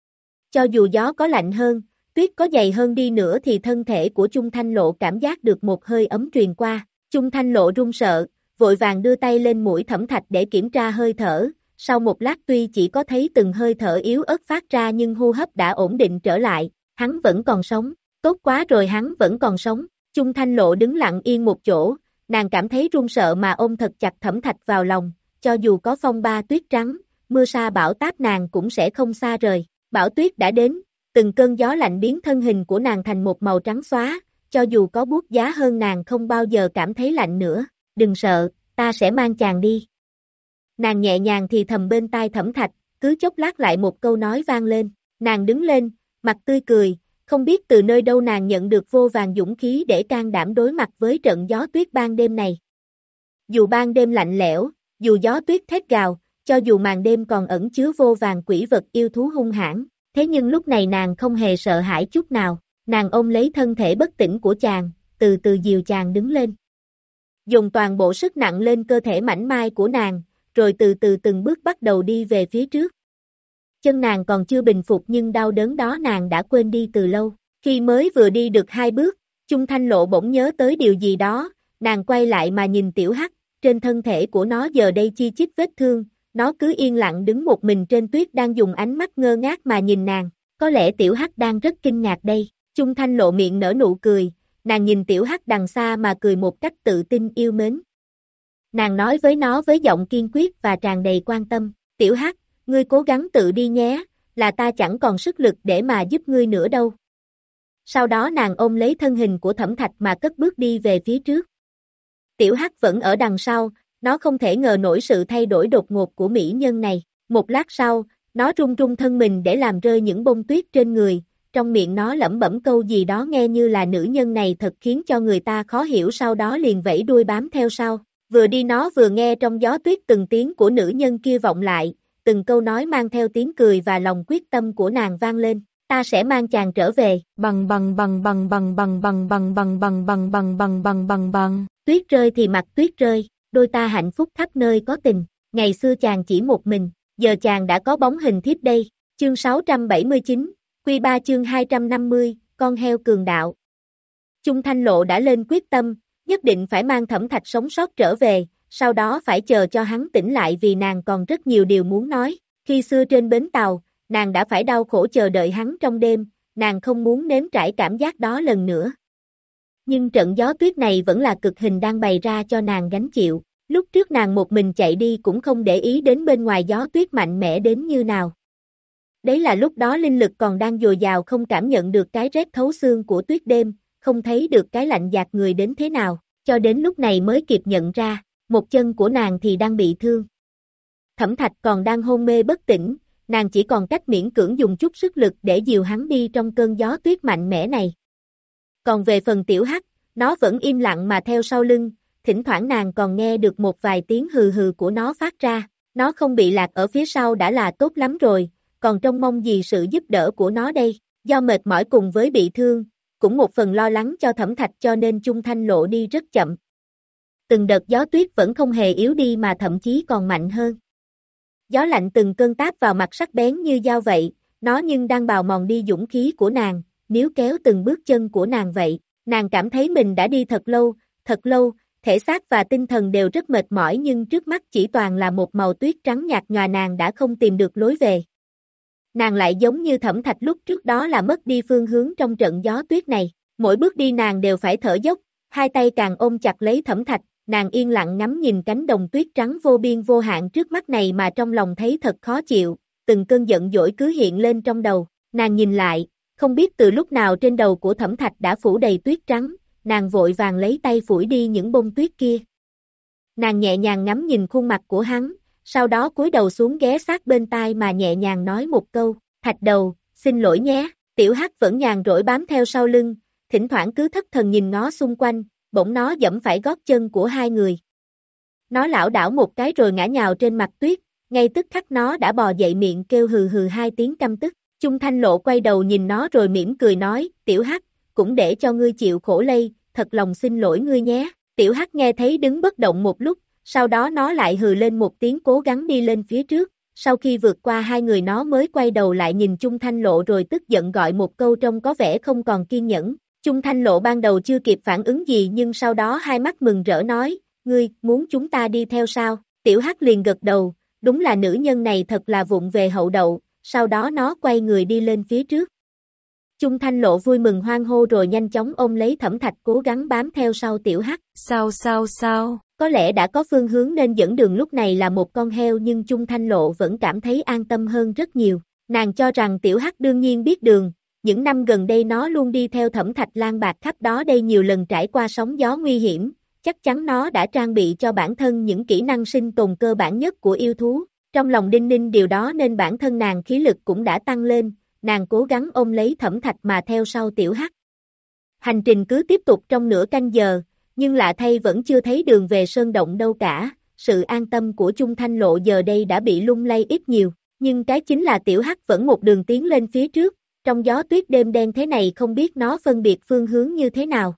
Cho dù gió có lạnh hơn, tuyết có dày hơn đi nữa thì thân thể của Chung Thanh Lộ cảm giác được một hơi ấm truyền qua. Chung Thanh Lộ run sợ, vội vàng đưa tay lên mũi Thẩm Thạch để kiểm tra hơi thở. Sau một lát tuy chỉ có thấy từng hơi thở yếu ớt phát ra nhưng hô hấp đã ổn định trở lại. Hắn vẫn còn sống, tốt quá rồi, hắn vẫn còn sống. Chung Thanh Lộ đứng lặng yên một chỗ, nàng cảm thấy run sợ mà ôm thật chặt Thẩm Thạch vào lòng. Cho dù có phong ba tuyết trắng, mưa sa bão táp nàng cũng sẽ không xa rời. Bão tuyết đã đến. Từng cơn gió lạnh biến thân hình của nàng thành một màu trắng xóa, cho dù có buốt giá hơn nàng không bao giờ cảm thấy lạnh nữa. Đừng sợ, ta sẽ mang chàng đi. Nàng nhẹ nhàng thì thầm bên tai Thẩm Thạch, cứ chốc lát lại một câu nói vang lên. Nàng đứng lên, mặt tươi cười, không biết từ nơi đâu nàng nhận được vô vàn dũng khí để can đảm đối mặt với trận gió tuyết ban đêm này. Dù ban đêm lạnh lẽo, dù gió tuyết thét gào, cho dù màn đêm còn ẩn chứa vô vàn quỷ vật yêu thú hung hãn. Thế nhưng lúc này nàng không hề sợ hãi chút nào, nàng ôm lấy thân thể bất tỉnh của chàng, từ từ dìu chàng đứng lên. Dùng toàn bộ sức nặng lên cơ thể mảnh mai của nàng, rồi từ từ từng bước bắt đầu đi về phía trước. Chân nàng còn chưa bình phục nhưng đau đớn đó nàng đã quên đi từ lâu. Khi mới vừa đi được hai bước, Chung Thanh Lộ bỗng nhớ tới điều gì đó, nàng quay lại mà nhìn Tiểu Hắc, trên thân thể của nó giờ đây chi chít vết thương. Nó cứ yên lặng đứng một mình trên tuyết đang dùng ánh mắt ngơ ngác mà nhìn nàng, có lẽ Tiểu Hắc đang rất kinh ngạc đây. Chung Thanh Lộ miệng nở nụ cười, nàng nhìn Tiểu Hắc đằng xa mà cười một cách tự tin yêu mến. Nàng nói với nó với giọng kiên quyết và tràn đầy quan tâm, Tiểu Hắc, ngươi cố gắng tự đi nhé, là ta chẳng còn sức lực để mà giúp ngươi nữa đâu. Sau đó nàng ôm lấy thân hình của Thẩm Thạch mà cất bước đi về phía trước. Tiểu Hắc vẫn ở đằng sau. Nó không thể ngờ nổi sự thay đổi đột ngột của mỹ nhân này. Một lát sau, nó run run thân mình để làm rơi những bông tuyết trên người, trong miệng nó lẩm bẩm câu gì đó nghe như là nữ nhân này thật khiến cho người ta khó hiểu, sau đó liền vẫy đuôi bám theo sau. Vừa đi nó vừa nghe trong gió tuyết từng tiếng của nữ nhân kia vọng lại, từng câu nói mang theo tiếng cười và lòng quyết tâm của nàng vang lên. Ta sẽ mang chàng trở về.
Bằng bằng bằng bằng bằng bằng bằng bằng bằng bằng bằng bằng bằng bằng bằng bằng.
Tuyết rơi thì mặt tuyết rơi. Đôi ta hạnh phúc khắp nơi có tình, ngày xưa chàng chỉ một mình, giờ chàng đã có bóng hình thiếp đây. Chương sáu trăm bảy mươi chín, Quy ba chương hai trăm năm mươi, con heo cường đạo. Chung Thanh Lộ đã lên quyết tâm, nhất định phải mang Thẩm Thạch sống sót trở về, sau đó phải chờ cho hắn tỉnh lại vì nàng còn rất nhiều điều muốn nói. Khi xưa trên bến tàu, nàng đã phải đau khổ chờ đợi hắn trong đêm, nàng không muốn nếm trải cảm giác đó lần nữa. Nhưng trận gió tuyết này vẫn là cực hình đang bày ra cho nàng gánh chịu. Lúc trước nàng một mình chạy đi cũng không để ý đến bên ngoài gió tuyết mạnh mẽ đến như nào. Đấy là lúc đó linh lực còn đang dồi dào, không cảm nhận được cái rét thấu xương của tuyết đêm, không thấy được cái lạnh dạt người đến thế nào, cho đến lúc này mới kịp nhận ra, một chân của nàng thì đang bị thương. Thẩm Thạch còn đang hôn mê bất tỉnh, nàng chỉ còn cách miễn cưỡng dùng chút sức lực để dìu hắn đi trong cơn gió tuyết mạnh mẽ này. Còn về phần Tiểu Hắc, nó vẫn im lặng mà theo sau lưng, thỉnh thoảng nàng còn nghe được một vài tiếng hừ hừ của nó phát ra, nó không bị lạc ở phía sau đã là tốt lắm rồi, còn trông mong gì sự giúp đỡ của nó đây. Do mệt mỏi cùng với bị thương, cũng một phần lo lắng cho Thẩm Thạch cho nên Chung Thanh Lộ đi rất chậm. Từng đợt gió tuyết vẫn không hề yếu đi mà thậm chí còn mạnh hơn. Gió lạnh từng cơn táp vào mặt sắc bén như dao vậy, nó nhưng đang bào mòn đi dũng khí của nàng, níu kéo từng bước chân của nàng vậy. Nàng cảm thấy mình đã đi thật lâu, thật lâu, thể xác và tinh thần đều rất mệt mỏi nhưng trước mắt chỉ toàn là một màu tuyết trắng nhạt nhòa, nàng đã không tìm được lối về. Nàng lại giống như Thẩm Thạch lúc trước đó là mất đi phương hướng trong trận gió tuyết này, mỗi bước đi nàng đều phải thở dốc, hai tay càng ôm chặt lấy Thẩm Thạch, nàng yên lặng ngắm nhìn cánh đồng tuyết trắng vô biên vô hạn trước mắt này mà trong lòng thấy thật khó chịu, từng cơn giận dỗi cứ hiện lên trong đầu, nàng nhìn lại, không biết từ lúc nào trên đầu của Thẩm Thạch đã phủ đầy tuyết trắng, nàng vội vàng lấy tay phủi đi những bông tuyết kia. Nàng nhẹ nhàng ngắm nhìn khuôn mặt của hắn, sau đó cúi đầu xuống ghé sát bên tai mà nhẹ nhàng nói một câu, Thạch đầu, xin lỗi nhé, tiểu hắc vẫn nhàn rỗi bám theo sau lưng, thỉnh thoảng cứ thất thần nhìn ngó xung quanh, bỗng nó giẫm phải gót chân của hai người. Nó lảo đảo một cái rồi ngã nhào trên mặt tuyết, ngay tức khắc nó đã bò dậy miệng kêu hừ hừ hai tiếng căm tức. Chung Thanh Lộ quay đầu nhìn nó rồi mỉm cười nói, tiểu hắc, cũng để cho ngươi chịu khổ lây, thật lòng xin lỗi ngươi nhé. Tiểu hắc nghe thấy đứng bất động một lúc, sau đó nó lại hừ lên một tiếng cố gắng đi lên phía trước, sau khi vượt qua hai người nó mới quay đầu lại nhìn Chung Thanh Lộ rồi tức giận gọi một câu trông có vẻ không còn kiên nhẫn. Chung Thanh Lộ ban đầu chưa kịp phản ứng gì nhưng sau đó hai mắt mừng rỡ nói, ngươi, muốn chúng ta đi theo sao? Tiểu hắc liền gật đầu, đúng là nữ nhân này thật là vụng về hậu đậu, sau đó nó quay người đi lên phía trước. Chung Thanh Lộ vui mừng hoan hô rồi nhanh chóng ôm lấy Thẩm Thạch cố gắng bám theo sau tiểu hắc.
Sao sao sao?
Có lẽ đã có phương hướng nên dẫn đường lúc này là một con heo nhưng Chung Thanh Lộ vẫn cảm thấy an tâm hơn rất nhiều. Nàng cho rằng tiểu hắc đương nhiên biết đường, những năm gần đây nó luôn đi theo Thẩm Thạch lang bạc khắp đó đây nhiều lần trải qua sóng gió nguy hiểm, chắc chắn nó đã trang bị cho bản thân những kỹ năng sinh tồn cơ bản nhất của yêu thú. Trong lòng đinh ninh điều đó nên bản thân nàng khí lực cũng đã tăng lên, nàng cố gắng ôm lấy Thẩm Thạch mà theo sau tiểu hắc. Hành trình cứ tiếp tục trong nửa canh giờ, nhưng lạ thay vẫn chưa thấy đường về sơn động đâu cả, sự an tâm của Chung Thanh Lộ giờ đây đã bị lung lay ít nhiều, nhưng cái chính là tiểu hắc vẫn một đường tiến lên phía trước, trong gió tuyết đêm đen thế này không biết nó phân biệt phương hướng như thế nào.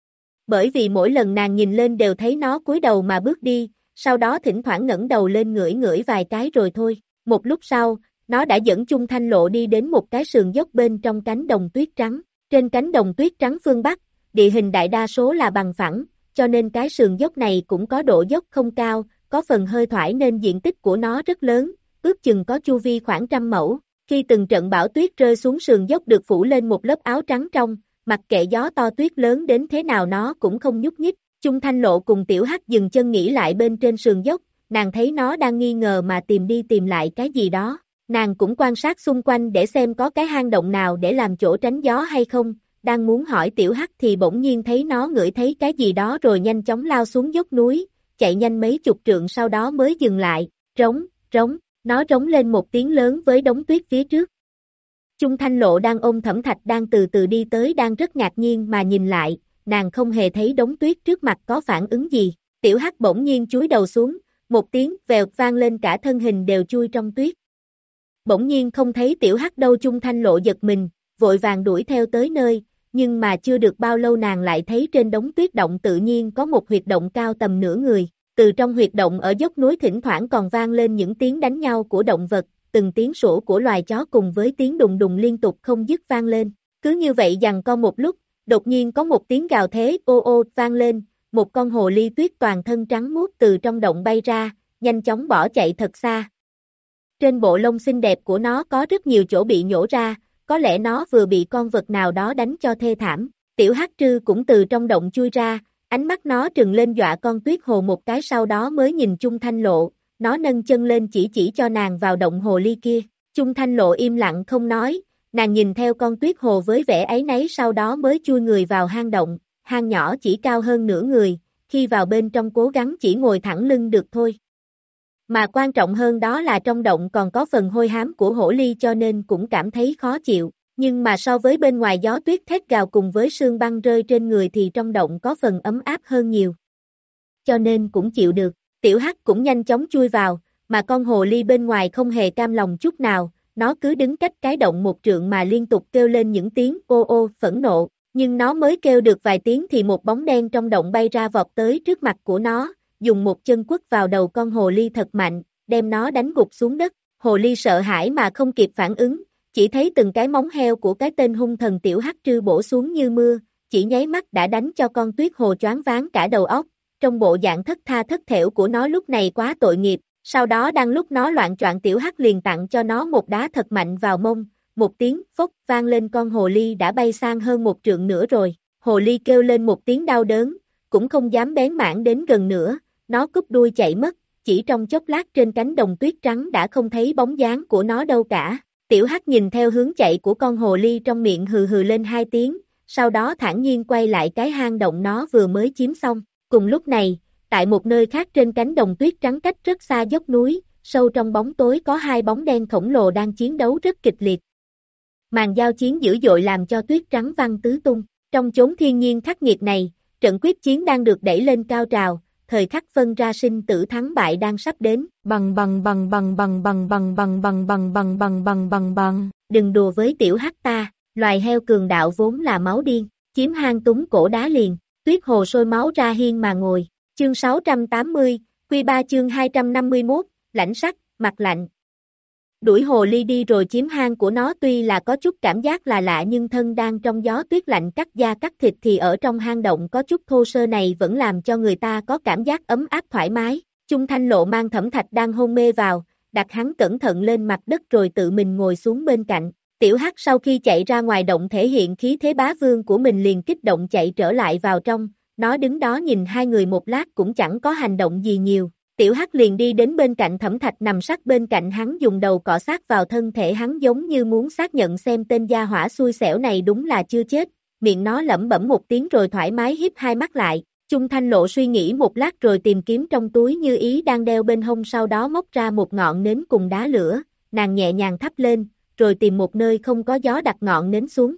Bởi vì mỗi lần nàng nhìn lên đều thấy nó cúi đầu mà bước đi, sau đó thỉnh thoảng ngẩng đầu lên ngửi ngửi vài cái rồi thôi. Một lúc sau, nó đã dẫn Chung Thanh Lộ đi đến một cái sườn dốc bên trong cánh đồng tuyết trắng. Trên cánh đồng tuyết trắng phương Bắc, địa hình đại đa số là bằng phẳng, cho nên cái sườn dốc này cũng có độ dốc không cao, có phần hơi thoải nên diện tích của nó rất lớn, ước chừng có chu vi khoảng trăm mẫu. Khi từng trận bão tuyết rơi xuống sườn dốc được phủ lên một lớp áo trắng trong, mặc kệ gió to tuyết lớn đến thế nào nó cũng không nhúc nhích. Chung Thanh Lộ cùng tiểu hắc dừng chân nghỉ lại bên trên sườn dốc, nàng thấy nó đang nghi ngờ mà tìm đi tìm lại cái gì đó. Nàng cũng quan sát xung quanh để xem có cái hang động nào để làm chỗ tránh gió hay không, đang muốn hỏi tiểu hắc thì bỗng nhiên thấy nó ngửi thấy cái gì đó rồi nhanh chóng lao xuống dốc núi, chạy nhanh mấy chục trượng sau đó mới dừng lại, rống, rống, nó rống lên một tiếng lớn với đống tuyết phía trước. Chung Thanh Lộ đang ôm Thẩm Thạch đang từ từ đi tới đang rất ngạc nhiên mà nhìn lại, nàng không hề thấy đống tuyết trước mặt có phản ứng gì, tiểu hắc bỗng nhiên chúi đầu xuống, một tiếng vèo vang lên cả thân hình đều chui trong tuyết. Bỗng nhiên không thấy tiểu hắc đâu Chung Thanh Lộ giật mình, vội vàng đuổi theo tới nơi, nhưng mà chưa được bao lâu nàng lại thấy trên đống tuyết động tự nhiên có một huyệt động cao tầm nửa người, từ trong huyệt động ở dốc núi thỉnh thoảng còn vang lên những tiếng đánh nhau của động vật, từng tiếng sủa của loài chó cùng với tiếng đùng đùng liên tục không dứt vang lên, cứ như vậy giằng co một lúc, đột nhiên có một tiếng gào thế ô ô vang lên, một con hồ ly tuyết toàn thân trắng muốt từ trong động bay ra, nhanh chóng bỏ chạy thật xa. Trên bộ lông xinh đẹp của nó có rất nhiều chỗ bị nhổ ra, có lẽ nó vừa bị con vật nào đó đánh cho thê thảm. Tiểu hắc trư cũng từ trong động chui ra, ánh mắt nó trừng lên dọa con tuyết hồ một cái sau đó mới nhìn Chung Thanh Lộ, nó nâng chân lên chỉ chỉ cho nàng vào động hồ ly kia. Chung Thanh Lộ im lặng không nói, nàng nhìn theo con tuyết hồ với vẻ áy náy sau đó mới chui người vào hang động, hang nhỏ chỉ cao hơn nửa người, khi vào bên trong cố gắng chỉ ngồi thẳng lưng được thôi. Mà quan trọng hơn đó là trong động còn có phần hôi hám của hổ ly cho nên cũng cảm thấy khó chịu, nhưng mà so với bên ngoài gió tuyết thét gào cùng với sương băng rơi trên người thì trong động có phần ấm áp hơn nhiều. Cho nên cũng chịu được, tiểu hắc cũng nhanh chóng chui vào, mà con hồ ly bên ngoài không hề cam lòng chút nào, nó cứ đứng cách cái động một trượng mà liên tục kêu lên những tiếng ô ô phẫn nộ, nhưng nó mới kêu được vài tiếng thì một bóng đen trong động bay ra vọt tới trước mặt của nó, dùng một chân quất vào đầu con hồ ly thật mạnh, đem nó đánh gục xuống đất, hồ ly sợ hãi mà không kịp phản ứng, chỉ thấy từng cái móng heo của cái tên hung thần tiểu hắc trư bổ xuống như mưa, chỉ nháy mắt đã đánh cho con tuyết hồ choáng váng cả đầu óc, trong bộ dạng thất tha thất thểu của nó lúc này quá tội nghiệp, sau đó đang lúc nó loạn choạng tiểu hắc liền tặng cho nó một đá thật mạnh vào mông, một tiếng phốc vang lên con hồ ly đã bay sang hơn một trượng nữa rồi, hồ ly kêu lên một tiếng đau đớn, cũng không dám bén mảng đến gần nữa, nó cúp đuôi chạy mất, chỉ trong chốc lát trên cánh đồng tuyết trắng đã không thấy bóng dáng của nó đâu cả. Tiểu Hắc nhìn theo hướng chạy của con hồ ly trong miệng hừ hừ lên hai tiếng, sau đó thản nhiên quay lại cái hang động nó vừa mới chiếm xong. Cùng lúc này, tại một nơi khác trên cánh đồng tuyết trắng cách rất xa dốc núi, sâu trong bóng tối có hai bóng đen khổng lồ đang chiến đấu rất kịch liệt. Màn giao chiến dữ dội làm cho tuyết trắng văng tứ tung. Trong chốn thiên nhiên khắc nghiệt này, trận quyết chiến đang được đẩy lên cao trào, thời khắc phân ra sinh tử thắng bại đang sắp đến.
Bằng bằng bằng bằng bằng bằng bằng bằng bằng bằng bằng bằng bằng bằng bằng.
Đừng đùa với Tiểu Hắc ta, loài heo cường đạo vốn là máu điên, chiếm hang túng cổ đá liền, tuyết hồ sôi máu ra hiên mà ngồi. Chương sáu trăm tám mươi, Quy ba chương hai trăm năm mươi mốt, lãnh sắc, mặt lạnh. Đuổi hồ ly đi rồi chiếm hang của nó tuy là có chút cảm giác là lạ nhưng thân đang trong gió tuyết lạnh cắt da cắt thịt thì ở trong hang động có chút thô sơ này vẫn làm cho người ta có cảm giác ấm áp thoải mái. Chung Thanh Lộ mang Thẩm Thạch đang hôn mê vào, đặt hắn cẩn thận lên mặt đất rồi tự mình ngồi xuống bên cạnh. Tiểu Hắc sau khi chạy ra ngoài động thể hiện khí thế bá vương của mình liền kích động chạy trở lại vào trong, nó đứng đó nhìn hai người một lát cũng chẳng có hành động gì nhiều. Tiểu Hắc liền đi đến bên cạnh Thẩm Thạch nằm sát bên cạnh hắn dùng đầu cọ sát vào thân thể hắn giống như muốn xác nhận xem tên gia hỏa xui xẻo này đúng là chưa chết, miệng nó lẩm bẩm một tiếng rồi thoải mái híp hai mắt lại. Chung Thanh Lộ suy nghĩ một lát rồi tìm kiếm trong túi như ý đang đeo bên hông sau đó móc ra một ngọn nến cùng đá lửa, nàng nhẹ nhàng thắp lên, rồi tìm một nơi không có gió đặt ngọn nến xuống.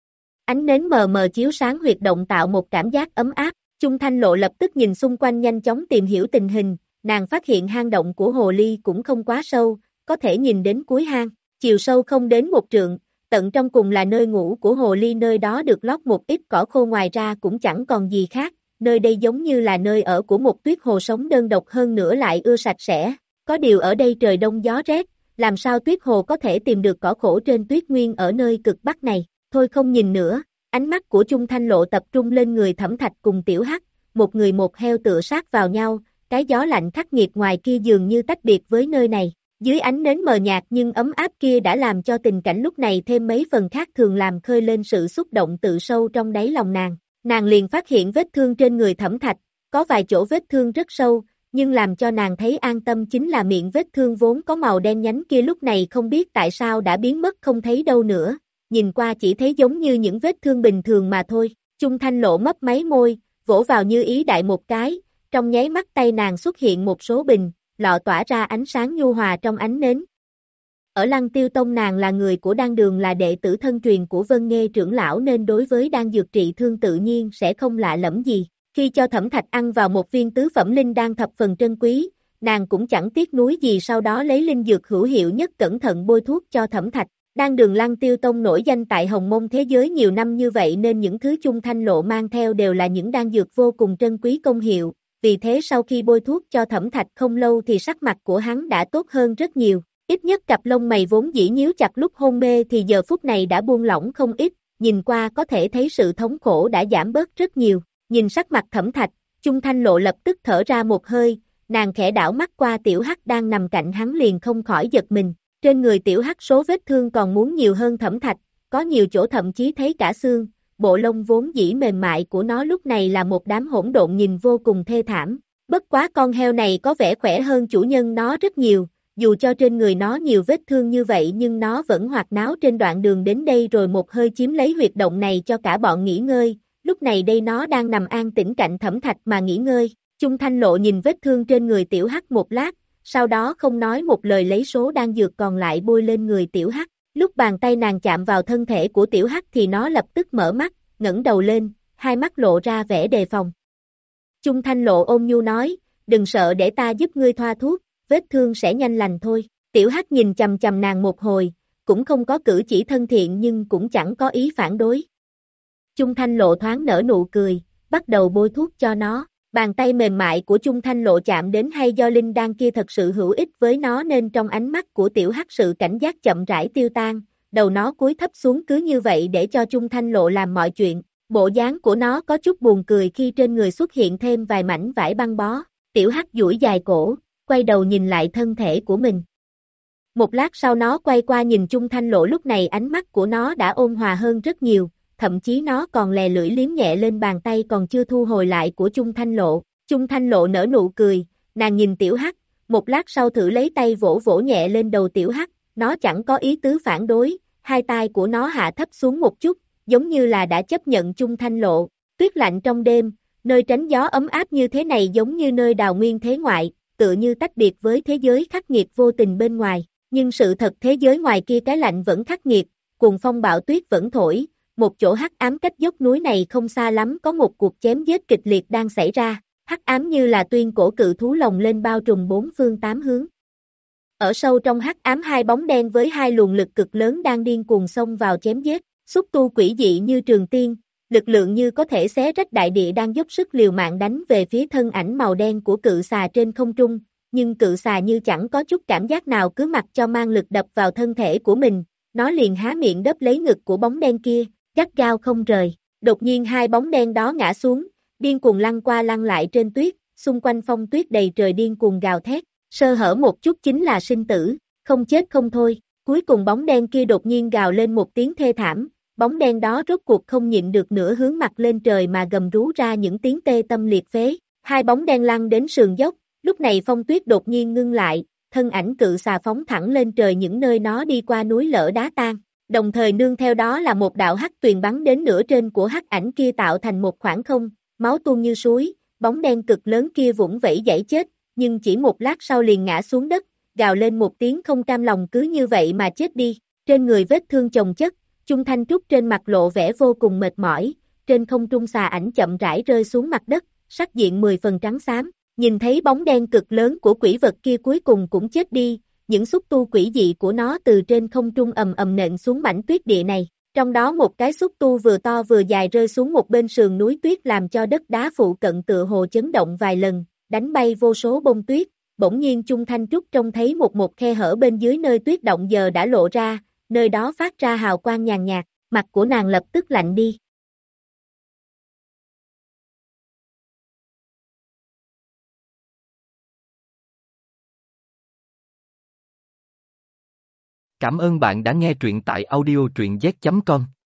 Ánh nến mờ mờ chiếu sáng huyệt động tạo một cảm giác ấm áp, Chung Thanh Lộ lập tức nhìn xung quanh nhanh chóng tìm hiểu tình hình, nàng phát hiện hang động của hồ ly cũng không quá sâu, có thể nhìn đến cuối hang, chiều sâu không đến một trượng, tận trong cùng là nơi ngủ của hồ ly nơi đó được lót một ít cỏ khô ngoài ra cũng chẳng còn gì khác, nơi đây giống như là nơi ở của một tuyết hồ sống đơn độc hơn nữa lại ưa sạch sẽ, có điều ở đây trời đông gió rét, làm sao tuyết hồ có thể tìm được cỏ khổ trên tuyết nguyên ở nơi cực bắc này, thôi không nhìn nữa, ánh mắt của Chung Thanh Lộ tập trung lên người Thẩm Thạch cùng Tiểu Hắc, một người một heo tựa sát vào nhau, cái gió lạnh khắc nghiệt ngoài kia dường như tách biệt với nơi này, dưới ánh nến mờ nhạt nhưng ấm áp kia đã làm cho tình cảnh lúc này thêm mấy phần khác thường làm khơi lên sự xúc động tự sâu trong đáy lòng nàng, nàng liền phát hiện vết thương trên người Thẩm Thạch, có vài chỗ vết thương rất sâu, nhưng làm cho nàng thấy an tâm chính là miệng vết thương vốn có màu đen nhánh kia lúc này không biết tại sao đã biến mất không thấy đâu nữa, nhìn qua chỉ thấy giống như những vết thương bình thường mà thôi. Chung Thanh Lộ mấp máy môi, vỗ vào như ý đại một cái, trong nháy mắt tay nàng xuất hiện một số bình, lọ tỏa ra ánh sáng nhu hòa trong ánh nến. Ở Lăng Tiêu Tông nàng là người của Đan Đường là đệ tử thân truyền của Vân Nghê trưởng lão nên đối với đan dược trị thương tự nhiên sẽ không lạ lẫm gì. Khi cho Thẩm Thạch ăn vào một viên tứ phẩm linh đan thập phần trân quý, nàng cũng chẳng tiếc nuối gì sau đó lấy linh dược hữu hiệu nhất cẩn thận bôi thuốc cho Thẩm Thạch. Đan Đường Lăng Tiêu Tông nổi danh tại Hồng Mông thế giới nhiều năm như vậy nên những thứ Chung Thanh Lộ mang theo đều là những đan dược vô cùng trân quý công hiệu, vì thế sau khi bôi thuốc cho Thẩm Thạch không lâu thì sắc mặt của hắn đã tốt hơn rất nhiều, ít nhất cặp lông mày vốn dĩ nhíu chặt lúc hôn mê thì giờ phút này đã buông lỏng không ít, nhìn qua có thể thấy sự thống khổ đã giảm bớt rất nhiều. Nhìn sắc mặt Thẩm Thạch, Chung Thanh Lộ lập tức thở ra một hơi, nàng khẽ đảo mắt qua Tiểu Hắc đang nằm cạnh hắn liền không khỏi giật mình. Trên người Tiểu Hắc số vết thương còn muốn nhiều hơn Thẩm Thạch, có nhiều chỗ thậm chí thấy cả xương, bộ lông vốn dĩ mềm mại của nó lúc này là một đám hỗn độn nhìn vô cùng thê thảm. Bất quá con heo này có vẻ khỏe hơn chủ nhân nó rất nhiều, dù cho trên người nó nhiều vết thương như vậy nhưng nó vẫn hoạt náo trên đoạn đường đến đây rồi một hơi chiếm lấy huyệt động này cho cả bọn nghỉ ngơi. Lúc này đây nó đang nằm an tĩnh cạnh Thẩm Thạch mà nghỉ ngơi. Chung Thanh Lộ nhìn vết thương trên người Tiểu Hắc một lát, sau đó không nói một lời lấy số đan dược còn lại bôi lên người Tiểu Hắc. Lúc bàn tay nàng chạm vào thân thể của Tiểu Hắc thì nó lập tức mở mắt, ngẩng đầu lên, hai mắt lộ ra vẻ đề phòng. Chung Thanh Lộ ôn nhu nói, đừng sợ để ta giúp ngươi thoa thuốc, vết thương sẽ nhanh lành thôi. Tiểu Hắc nhìn chằm chằm nàng một hồi, cũng không có cử chỉ thân thiện nhưng cũng chẳng có ý phản đối. Chung Thanh Lộ thoáng nở nụ cười, bắt đầu bôi thuốc cho nó. Bàn tay mềm mại của Chung Thanh Lộ chạm đến hay do linh đan kia thật sự hữu ích với nó nên trong ánh mắt của Tiểu Hắc sự cảnh giác chậm rãi tiêu tan, đầu nó cúi thấp xuống cứ như vậy để cho Chung Thanh Lộ làm mọi chuyện. Bộ dáng của nó có chút buồn cười khi trên người xuất hiện thêm vài mảnh vải băng bó. Tiểu Hắc duỗi dài cổ, quay đầu nhìn lại thân thể của mình. Một lát sau nó quay qua nhìn Chung Thanh Lộ lúc này ánh mắt của nó đã ôn hòa hơn rất nhiều, thậm chí nó còn lè lưỡi liếm nhẹ lên bàn tay còn chưa thu hồi lại của Chung Thanh Lộ. Chung Thanh Lộ nở nụ cười, nàng nhìn Tiểu Hắc, một lát sau thử lấy tay vỗ vỗ nhẹ lên đầu Tiểu Hắc, nó chẳng có ý tứ phản đối, hai tai của nó hạ thấp xuống một chút, giống như là đã chấp nhận Chung Thanh Lộ. Tuyết lạnh trong đêm, nơi tránh gió ấm áp như thế này giống như nơi đào nguyên thế ngoại, tựa như tách biệt với thế giới khắc nghiệt vô tình bên ngoài, nhưng sự thật thế giới ngoài kia cái lạnh vẫn khắc nghiệt, cuồng phong bão tuyết vẫn thổi, một chỗ hắc ám cách dốc núi này không xa lắm có một cuộc chém giết kịch liệt đang xảy ra, hắc ám như là tuyên cổ cự thú lồng lên bao trùm bốn phương tám hướng. Ở sâu trong hắc ám hai bóng đen với hai luồng lực cực lớn đang điên cuồng xông vào chém giết, xúc tu quỷ dị như trường tiên, lực lượng như có thể xé rách đại địa đang dốc sức liều mạng đánh về phía thân ảnh màu đen của cự xà trên không trung, nhưng cự xà như chẳng có chút cảm giác nào cứ mặc cho mang lực đập vào thân thể của mình, nó liền há miệng đớp lấy ngực của bóng đen kia, gắt gao không rời. Đột nhiên hai bóng đen đó ngã xuống, điên cuồng lăn qua lăn lại trên tuyết, xung quanh phong tuyết đầy trời điên cuồng gào thét, sơ hở một chút chính là sinh tử, không chết không thôi. Cuối cùng bóng đen kia đột nhiên gào lên một tiếng thê thảm, bóng đen đó rốt cuộc không nhịn được nữa hướng mặt lên trời mà gầm rú ra những tiếng tê tâm liệt phế. Hai bóng đen lăn đến sườn dốc, lúc này phong tuyết đột nhiên ngưng lại, thân ảnh cự xà phóng thẳng lên trời những nơi nó đi qua núi lở đá tan. Đồng thời nương theo đó là một đạo hắc tuyền bắn đến nửa trên của hắc ảnh kia tạo thành một khoảng không, máu tuôn như suối, bóng đen cực lớn kia vũng vẫy giãy chết, nhưng chỉ một lát sau liền ngã xuống đất, gào lên một tiếng không cam lòng cứ như vậy mà chết đi. Trên người vết thương chồng chất, Chung Thanh Trúc trên mặt lộ vẻ vô cùng mệt mỏi, trên không trung xà ảnh chậm rãi rơi xuống mặt đất, sắc diện mười phần trắng xám, nhìn thấy bóng đen cực lớn của quỷ vật kia cuối cùng cũng chết đi, những xúc tu quỷ dị của nó từ trên không trung ầm ầm nện xuống mảnh tuyết địa này, trong đó một cái xúc tu vừa to vừa dài rơi xuống một bên sườn núi tuyết làm cho đất đá phụ cận tựa hồ chấn động vài lần, đánh bay vô số bông tuyết. Bỗng nhiên Chung Thanh Trúc trông thấy một một khe hở bên dưới nơi tuyết động giờ đã lộ ra, nơi đó phát ra hào quang nhàn nhạt, mặt của nàng lập tức lạnh đi.
Cảm ơn bạn đã nghe truyện tại audio truyện z chấm com.